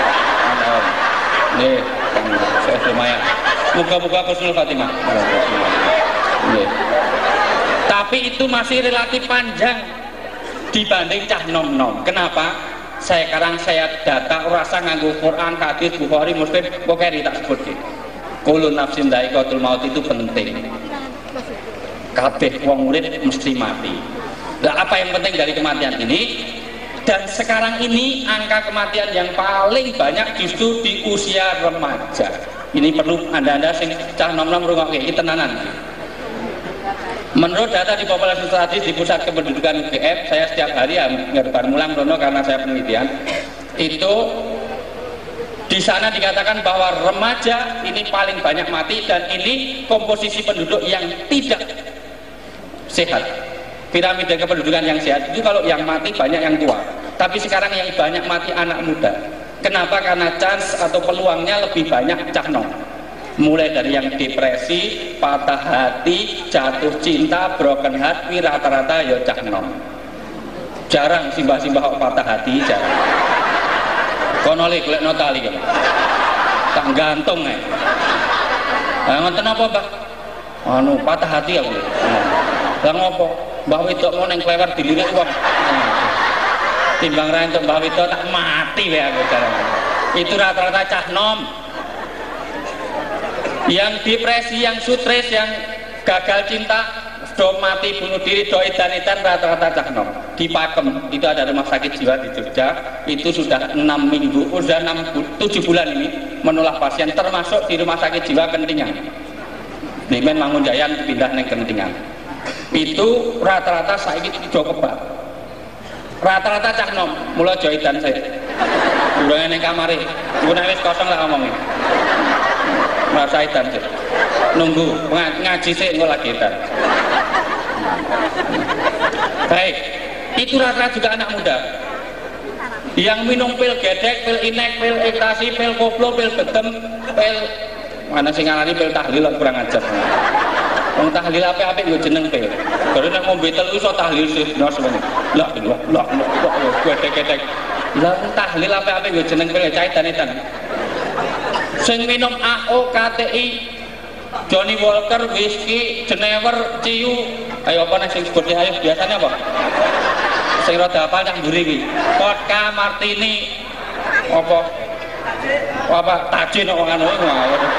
Nih, saya lumayan. Muka-muka Husnul Fatimah. Nih. Tapi itu masih relatif panjang dibanding cah nom-nom. Kenapa? Sekarang saya data rasa nganggo Quran, hadis, Bukhari, Muslim, pokoknya tak sebut. Kullu nafsin dha'iqatul maut itu penting. Kabeh wong urip mesti mati. Lah apa yang penting dari kematian ini? Dan sekarang ini angka kematian yang paling banyak justru di usia remaja. Ini perlu anda-anda sing cah nom-nom rungokke iki tenanan. Menurut data di populasi statis di Pusat Kependudukan UGM, saya setiap hari ngerbar mulang rono karena saya penelitian, itu di sana dikatakan bahwa remaja ini paling banyak mati dan ini komposisi penduduk yang tidak sehat. Piramida kependudukan yang sehat itu kalau yang mati banyak yang tua, tapi sekarang yang banyak mati anak muda. Kenapa? Karena chance atau peluangnya lebih banyak cah nom. Mulai dari yang depresi, patah hati, jatuh cinta, broken heart, rata-rata ya cah nom. Jarang simbah-simbah kok patah hati, jarang. Kono le golek notali kan. Tak gantung ae. Lah ngoten apa, Mbah? Anu patah hati aku. Lah ngopo? Mbah wedok mau ning klewer dilirik wong. Timbang ra entuk mbah wedok tak mati wae aku jarang. Itu rata-rata cah nom. yang depresi, yang stres, yang gagal cinta, do mati bunuh diri, do edan-edan rata-rata cah nom. Di Pakem itu ada rumah sakit jiwa di Jogja, itu sudah 6 minggu, sudah 7 bulan ini menolak pasien, termasuk di rumah sakit jiwa Kentingan. Di Mangunjayan pindah neng Kentingan. Itu rata-rata saiki do kebak. Rata-rata cah nom, mulai do edan saya. Durane neng kamare, nek wis kosong lah ngomongin. Masa edan sih. Nunggu ngaji sih engko lagi edan. Baik, itu rata-rata juga anak muda yang minum pil gedek, pil inek, pil ekstasi, pil koplo, pil betem, pil mana sing ngarani pil tahlil kurang ajar. Wong tahlil apik-apik nggo jeneng pil. Baru nek ngombe telu iso tahlil sedina semene. Lah gedek-gedek. Lah tahlil apik-apik nggo jeneng pil cah edan-edan. Sing minum AO, KTI, Johnny Walker, whisky, Jenever, Ciu, ayo apa nih sing sebutnya ayo biasanya apa? Sing rada apal nang mburi iki. Vodka, martini, apa tajin kok ngono iku.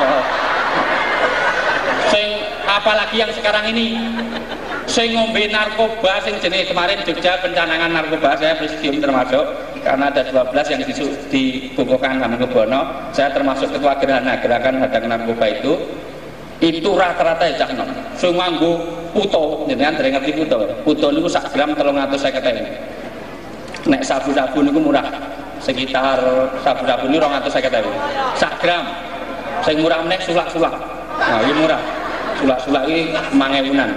Sing apalagi yang sekarang ini sing ngombe narkoba, sing jenis kemarin Jogja pencanangan narkoba, saya presidium termasuk karena ada 12 yang dikukuhkan Hamengkubuwono, saya termasuk ketua gerakan hadang narkoba itu rata-rata ya cah nom. Sing nganggo puto, jenengan dereng ngerti puto. Puto niku sak gram 350.000. Nek sabu-sabu niku murah. Sekitar sabu-sabu niku 250.000. Sak gram. Sing murah meneh sulak-sulak. Nah, iki murah. Sulak-sulak iki 5.000-an.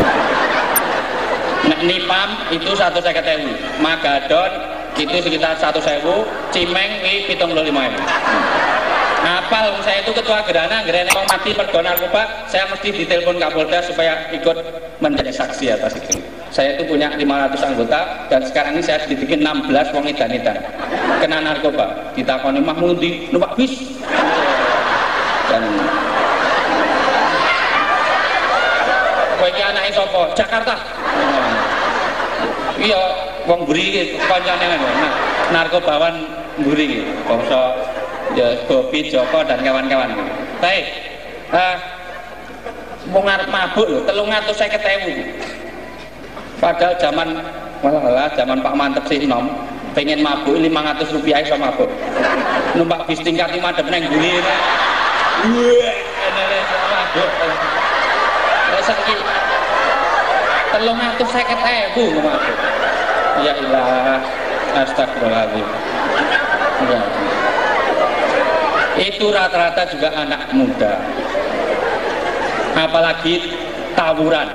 Nek nipam itu 150.000. Magadon itu sekitar 1.000. Cimeng iki 75.000. Apal, saya itu ketua gerana mau mati pergo narkoba, saya mesti ditelepon Kapolda supaya ikut menjadi saksi atas itu. Saya itu punya 500 anggota dan sekarang ini saya dibikin 16 wong edan-edan kena narkoba. Ditakoni Mahmudi, numpak bis. Dan kowe iki anake sapa? Jakarta. Iya, wong mburi iki kancane narkobawan mburi iki. Bangsa ya Bobi, Joko dan kawan-kawan. Baik, mau ngarep mabuk loh, 350.000. Padahal zaman Pak Mantep sih nom, pengen mabuk 500 rupiah iso mabuk. Numpak bis tingkat 5 madep neng buri ini. Mabuk. Saiki 350.000 mabuk. Ya ilah, astagfirullahaladzim. Ya. Itu rata-rata juga anak muda, apalagi tawuran.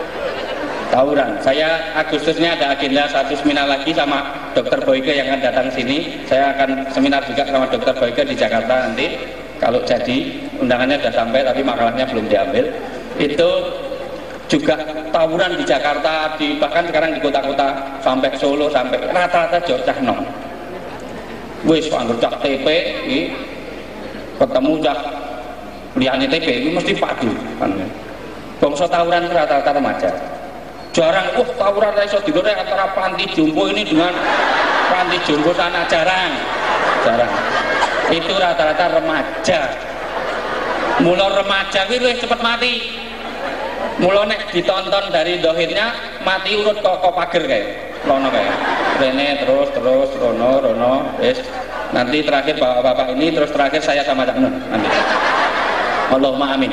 Saya Agustusnya ada agenda satu seminar lagi sama Dr. Boyke yang akan datang sini. Saya akan seminar juga sama Dr. Boyke di Jakarta nanti kalau jadi, undangannya sudah sampai tapi makalahnya belum diambil. Itu juga tawuran di Jakarta, bahkan sekarang di kota-kota sampai Solo, sampai rata-rata cah nom. Wis anggur cak TP ketemu cah liyane TP itu mesti padu kan. Bangsa tawuran rata-rata remaja. Jarang tawuran ra iso dilore antara panti jompo ini dengan panti jompo sana, jarang. Itu rata-rata remaja. Mula remaja kuwi luwih cepet mati. Mula nek ditonton dari dohirnya mati urut kok pager kae. Lono kae. Rene terus rono wis. Nanti terakhir bapak-bapak ini, terus terakhir saya sama Cak Nun nanti. Allahumma amin.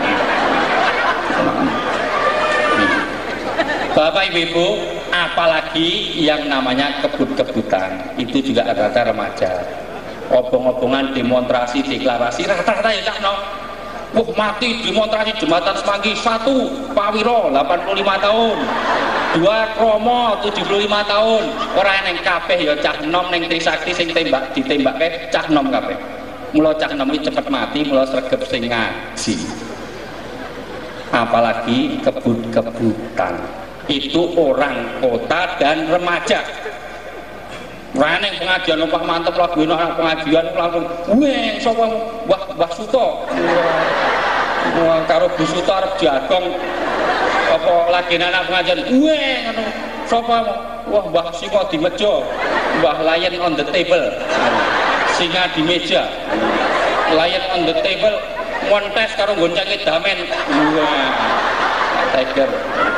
Bapak ibu-ibu, apalagi yang namanya kebut-kebutan, itu juga rata-rata remaja. Obong-obongan, demonstrasi, deklarasi, rata-rata ya Cak Nun. Mati demonstrasi jembatan Semanggi 1 Pawiro 85 tahun, 2 Kromo 75 tahun. Orang yang kabeh ya cah nom neng Trisakti sing ditembake cah nom kabeh. Mula cah nom iki cepet mati, mula sregep sing ngaji. Apalagi kebut-kebutan. Itu orang kota dan remaja. Rane pengajian Pak Mantep lagu anak pengajian langsung weh sapa Mbah Suto. Wah karo Bu Suto arep jagong apa lagi anak pengajian weh ngono. Sapa wah Mbah Singa di meja. Mbah Lion on the table. Singa di meja. Lion on the table ngontes karo goncange damen. Wah. Tiger.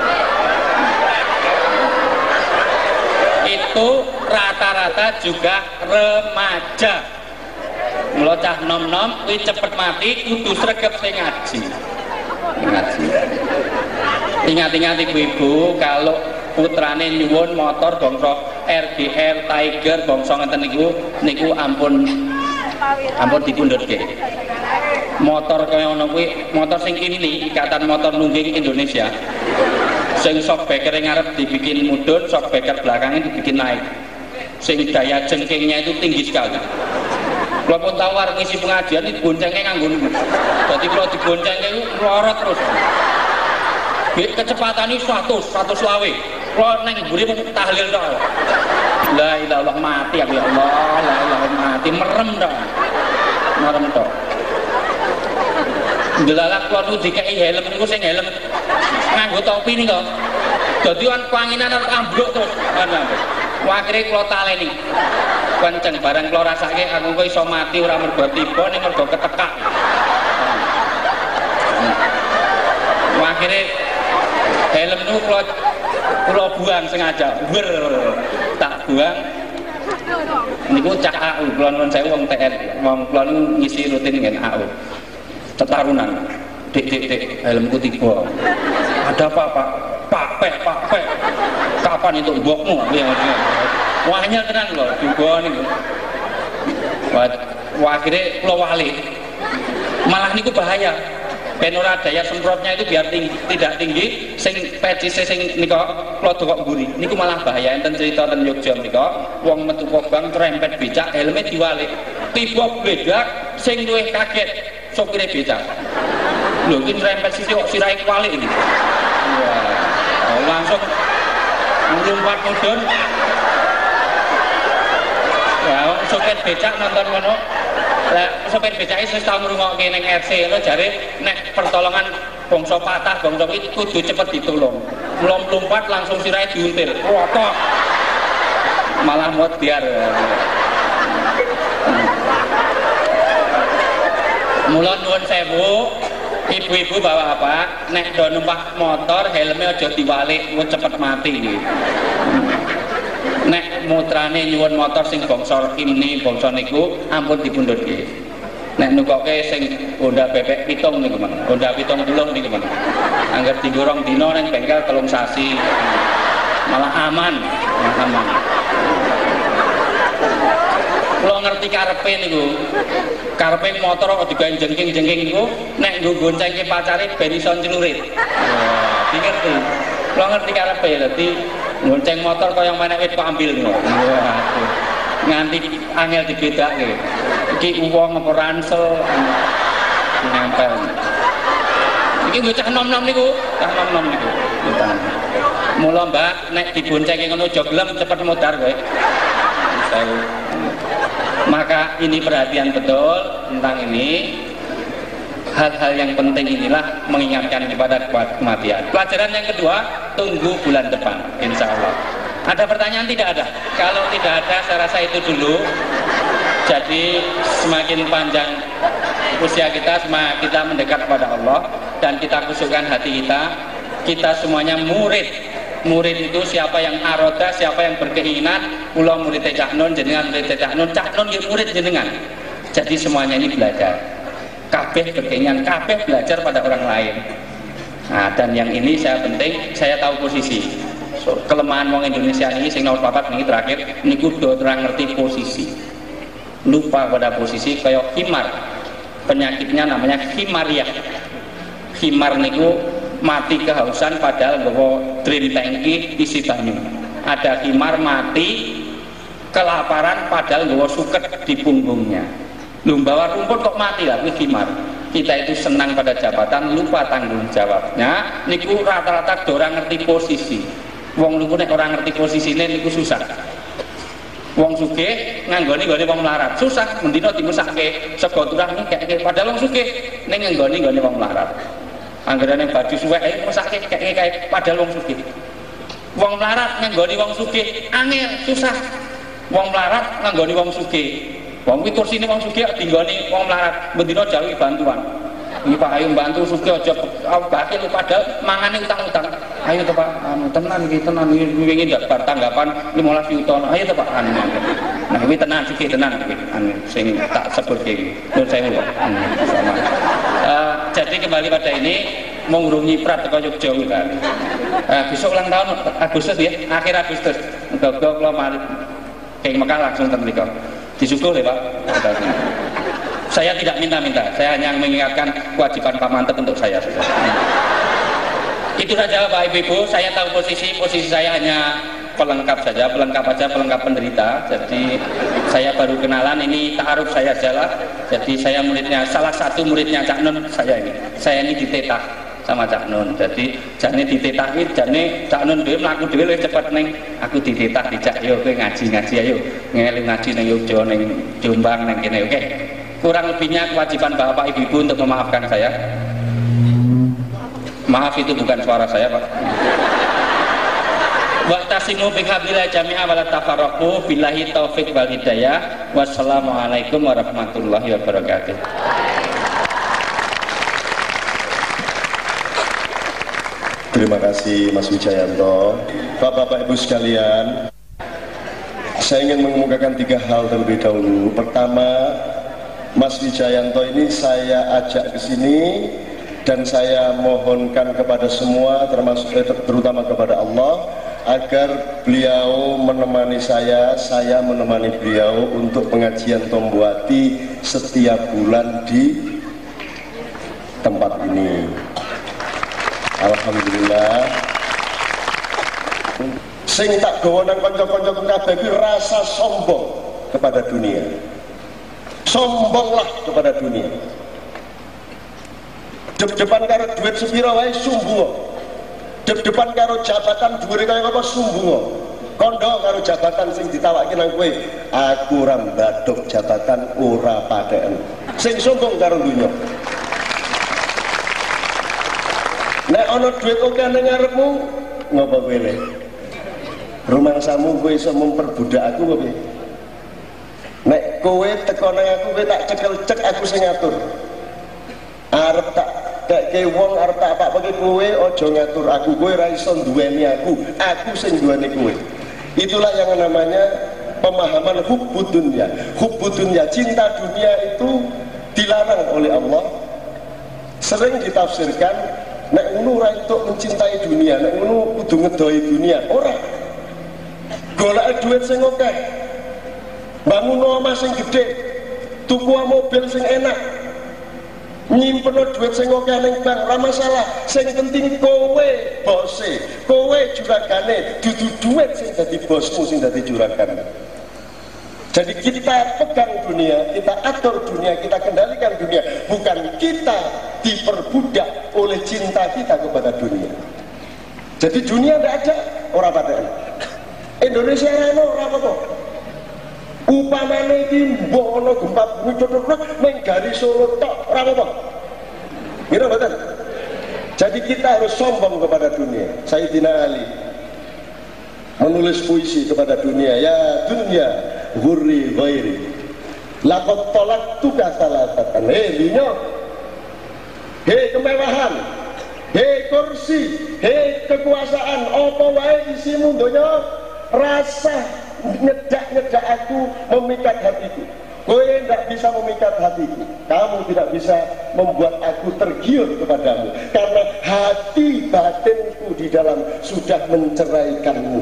Itu rata-rata juga remaja. Mula cah nom-nom kuwi cepet mati kudu sregep sing ngaji. Ngaji. Ingat-ingat ibu-ibu kalau putrane nyuwun motor bangsa RDL Tiger bangsa ngeten niku ampun dipundhutke. Motor kaya ngono kuwi motor sing ini Ikatan Motor Nungging Indonesia. Sing shock breaker ngarep dibikin mudhun, shock breaker belakangnya dibikin naik. Sing daya jengkingnya itu tinggi sekali. Kalau pun tawar ngisi pengajian itu goncengnya nganggo niku. Dadi kalau digoncengnya itu lorot terus. Kecepatan ini 100 lawe. Kalau neng buri pun tahlil tok. La ilaha illallah mati ya Allah, la ilaha mati merem tok. Merem tok. Delalak kalau dikai helm niku sing helm nganggo topi niku. Dadi kan panginan arep ambruk terus. Akhire kula taleni. Kenceng barang kula rasake aku kok iso mati ora mergo tiba ning mergo ketekak. Akhire helm niku kula buang sengaja. Tak buang. Niku cak AU kula nuwun sewu wong TN. Wong kula niku ngisi rutin ngen AU. Tetarunan. Dik helmku tiba. Ada apa Pak? Pak Pek. Kapan itu mbokmu? Wah anyar tenan lho, juga niku. Wah akhirnya kula wali. Malah niku bahaya. Ben ora daya semprotnya itu biar tidak tinggi, sing PCC sing nika kula dokok mburi. Niku malah bahaya. Enten cerita ten Yogya nika, wong metu kobang trempet becak, helme diwalik. Tiba bledak sing luwih kaget sopire becak. Lho iki trempet sisi kok sirahe kwalik iki. Wah, langsung nglumpat mudhun. Wah, sopir becak nonton ngono. Lah sopir becake wis tau ngrungokke ning RC ngono jare nek pertolongan bangsa patah bangsa iki kudu cepet ditulung. Mlumpat langsung sirahe diuntil. Rotok. Malah muat biar. Mula nuwun sewu, ibu-ibu bawa apa? Nek do numpak motor helmnya aja diwalik, cepet mati iki. Nek mutrane nyuwun motor sing bangsa ini bangsa niku ampun dipundhutke. Nek nukoke sing Honda bebek 7 niku men. Honda 70 niku men. Angger digorong dina ning bengkel 3 sasi. Malah aman. Kula ngerti karepe niku. Karepe motor kok digawe jengking-jengking niku nek nggo goncengke pacare ben iso celurit. Wah, ngerti. Kula ngerti karepe dadi gonceng motor kaya menek wit kok ambil ngono. Waduh. Nganti angel dibedake. Iki wong apa ransel nempel. Iki nggo cah nom-nom niku, cah nom-nom niku. Mula Mbak nek diboncenge ngono aja gelem cepet modar kowe. Maka ini perhatian betul tentang ini. Hal-hal yang penting inilah mengingatkan kepada kematian. Pelajaran yang kedua, tunggu bulan depan, insya Allah. Ada pertanyaan? Tidak ada. Kalau tidak ada, saya rasa itu dulu. Jadi semakin panjang usia kita, semakin kita mendekat kepada Allah dan kita kusukkan hati kita. Kita semuanya murid. Murid itu siapa yang aroda, siapa yang berkeinginan. Kula murid Cak Nun, jenengan murid Cak Nun, Cak Nun murid jenengan. Jadi semuanya ini belajar. Kabeh berkeinginan, kabeh belajar pada orang lain. Nah, dan yang ini saya penting, saya tahu posisi. So, kelemahan wong Indonesia ini sing nomor 4 ini terakhir, niku do terang ngerti posisi. Lupa pada posisi kayak himar. Penyakitnya namanya himariah. Himar niku mati kehausan padahal nggawa drain tangki isi banyu. Ada himar mati kelaparan padahal nggawa suket di punggungnya. Bawa rumput kok mati lah, itu himar. Kita itu senang pada jabatan, lupa tanggung jawabnya. Niku rata-rata orang ngerti posisi. Wong niku nek orang ngerti posisine niku susah. Wong sugih nganggoni wong melarat, susah. Mendino dimesake sego turah nek padahal wong sugih ning nganggoni wong melarat. Anggerane baju suwek mesake kayak padahal wong sugih. Wong melarat nganggoni wong sugih angel, susah. Wong melarat nganggoni wong sugih. Wong kuwi kursine wong sugih dinggoni wong melarat, bendina jauhi bantuan. Ini Pak ayo bantu suki aja bakil padahal mangane utang-utang. Ayo to Pak, tenan iki wingi ndak tanggapan 15 juta. Ayo to Pak anu. Nah iki tenan suki tenan iki anu sing tak sebut iki. Nun sewu lho. Jadi kembali pada ini mengrungi prat teko Jogja kan. Besok ulang tahun Agustus ya, akhir Agustus. Muga-muga kula mari keng Mekah langsung ten mriko. Disuguh ya Pak. Saya tidak minta-minta, saya hanya mengingatkan kewajiban Pak Mantep untuk saya. Itu saja Pak Ibu, saya tahu posisi saya hanya pelengkap saja, pelengkap penderita. Jadi saya baru kenalan, ini ta'aruf saya jalan. Jadi saya muridnya, salah satu muridnya Cak Nun, saya ini ditetah sama Cak Nun. Jadi jane ditetah iki jane Cak Nun dhewe mlaku dhewe luwih cepet ning aku ditetah dijak yo kowe ngaji ayo ngelu ngaji ning Yogya ning Jombang ning kene oke. Kurang lebihnya kewajiban Bapak Ibu untuk memaafkan saya. Maaf itu bukan suara saya Pak. Wa'tasimu bihablillah jami'a wa la tafarraqu billahi taufik wal hidayah. Wassalamualaikum warahmatullahi wabarakatuh. Terima kasih Mas Wijayanto. Bapak-bapak Ibu sekalian, saya ingin mengemukakan 3 hal terlebih dahulu. Pertama, Mas Wijayanto ini saya ajak ke sini dan saya mohonkan kepada semua terutama kepada Allah agar beliau menemani saya menemani beliau untuk pengajian Tombuati setiap bulan di tempat ini. Alhamdulillah. Sing tak gawa nang kanca-kanca kabeh rasa sombong kepada dunia. Sombonglah kepada dunia. Depan karo duit sepiro wae sumbung. Depan karo jabatan dhuwure kaya apa sumbung. Kondo karo jabatan sing ditawake nang kowe, aku ora mbadhok jabatan ora padheken. Sing sombong karo dunya. Nek ana duit oke nang ngarepmu, ngopo kowe le? Rumangsamu kowe iso memperbudak aku apa piye? Nek kowe teko nang aku kowe tak cekel-cek aku sing ngatur. Arep tak dekke wong arep tak apa-apa kowe aja ngatur aku, kowe ora iso nduweni aku sing nduweni kowe. Itulah yang namanya pemahaman hubbud dunya. Hubbud dunya, cinta dunia itu dilarang oleh Allah. Sering ditafsirkan nek ngono ora entuk mencintai dunia, nek ngono kudu ngedoi dunia. Ora. Golek duit sing akeh. Bangun omah sing gedhe, tuku mobil sing enak, nyimpen duit sing akeh ning bank, ora masalah. Sing penting kowe bose, kowe juragane, dudu duit sing dadi bosmu, sing dadi juragan. Jadi kita pegang dunia, kita atur dunia, kita kendalikan dunia, bukan kita diperbudak oleh cinta kita kepada dunia. Jadi dunia tidak ada orang padahal. Indonesia rano ora apa-apa. Upamane iki mbok ana gempa bumi cocok ning Gari Solo tok ora apa-apa. Ngira mboten? Jadi kita harus sombong kepada dunia. Sayyidina Ali menulis puisi kepada dunia, ya dunia ghurri ghairi laqad talaqtuka salatatan. Hei dunia, hei kemewahan, hei kursi, hei kekuasaan, apa wae isimu dunia, rasa nyedak aku memikat hatiku. Kowe tidak bisa memikat hatiku, kamu tidak bisa membuat aku tergiur kepadamu, karena hati batinku di dalam sudah menceraikanmu.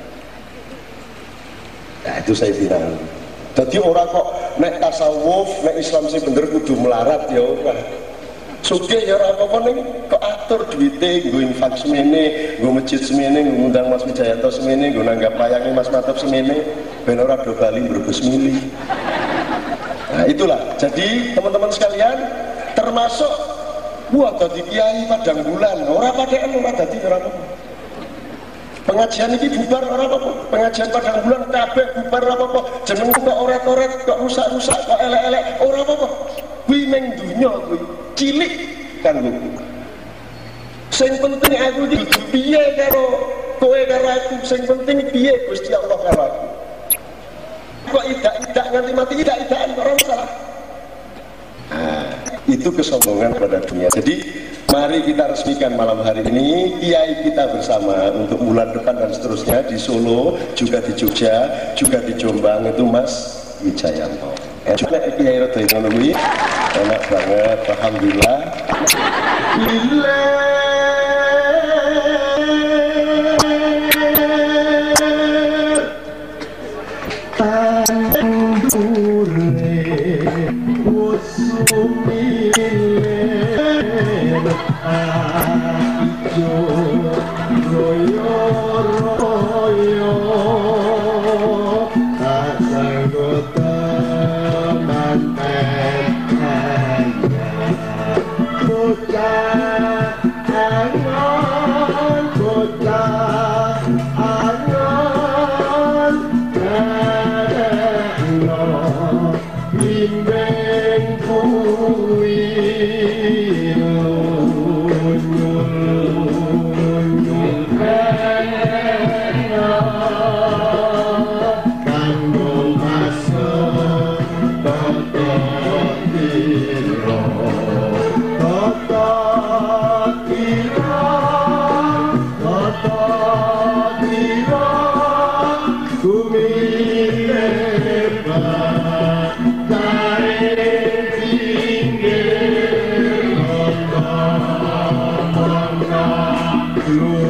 Nah itu saya bilang. Jadi orang kok nek tasawuf, nek Islam sih bener kudu melarat ya orang. Sugih ya ora apa-apa ning kok atur duwite nggo infak semene, nggo masjid semene, ngundang Mas Wijayanto semene, nggo nanggap layange Mas Matep semene, ben ora do bali mbrebes mili. Nah itulah. Jadi teman-teman sekalian, termasuk buat dadi kiai padang bulan, ora padhekan ora dadi ora apa-apa. Pengajian ini bubar ora apa-apa. Pengajian padang bulan kabeh bubar ora apa-apa. Jeneng kok oret-oret, kok rusak-rusak, kok elek-elek, ora apa-apa. Kuwi ning dunya kuwi cilik kanggo sing penting aku iki piye karo kowe karo aku, sing penting piye Gusti Allah karo aku. Kok idak-idak nganti mati idak-idakan ora masalah. Itu kesombongan pada dunia. Jadi mari kita resmikan malam hari ini kiai kita bersama untuk bulan depan dan seterusnya di Solo, juga di Jogja, juga di Jombang, itu Mas Wijayanto. Juga kiai Rodo Ekonomi enak banget, alhamdulillah. Lord.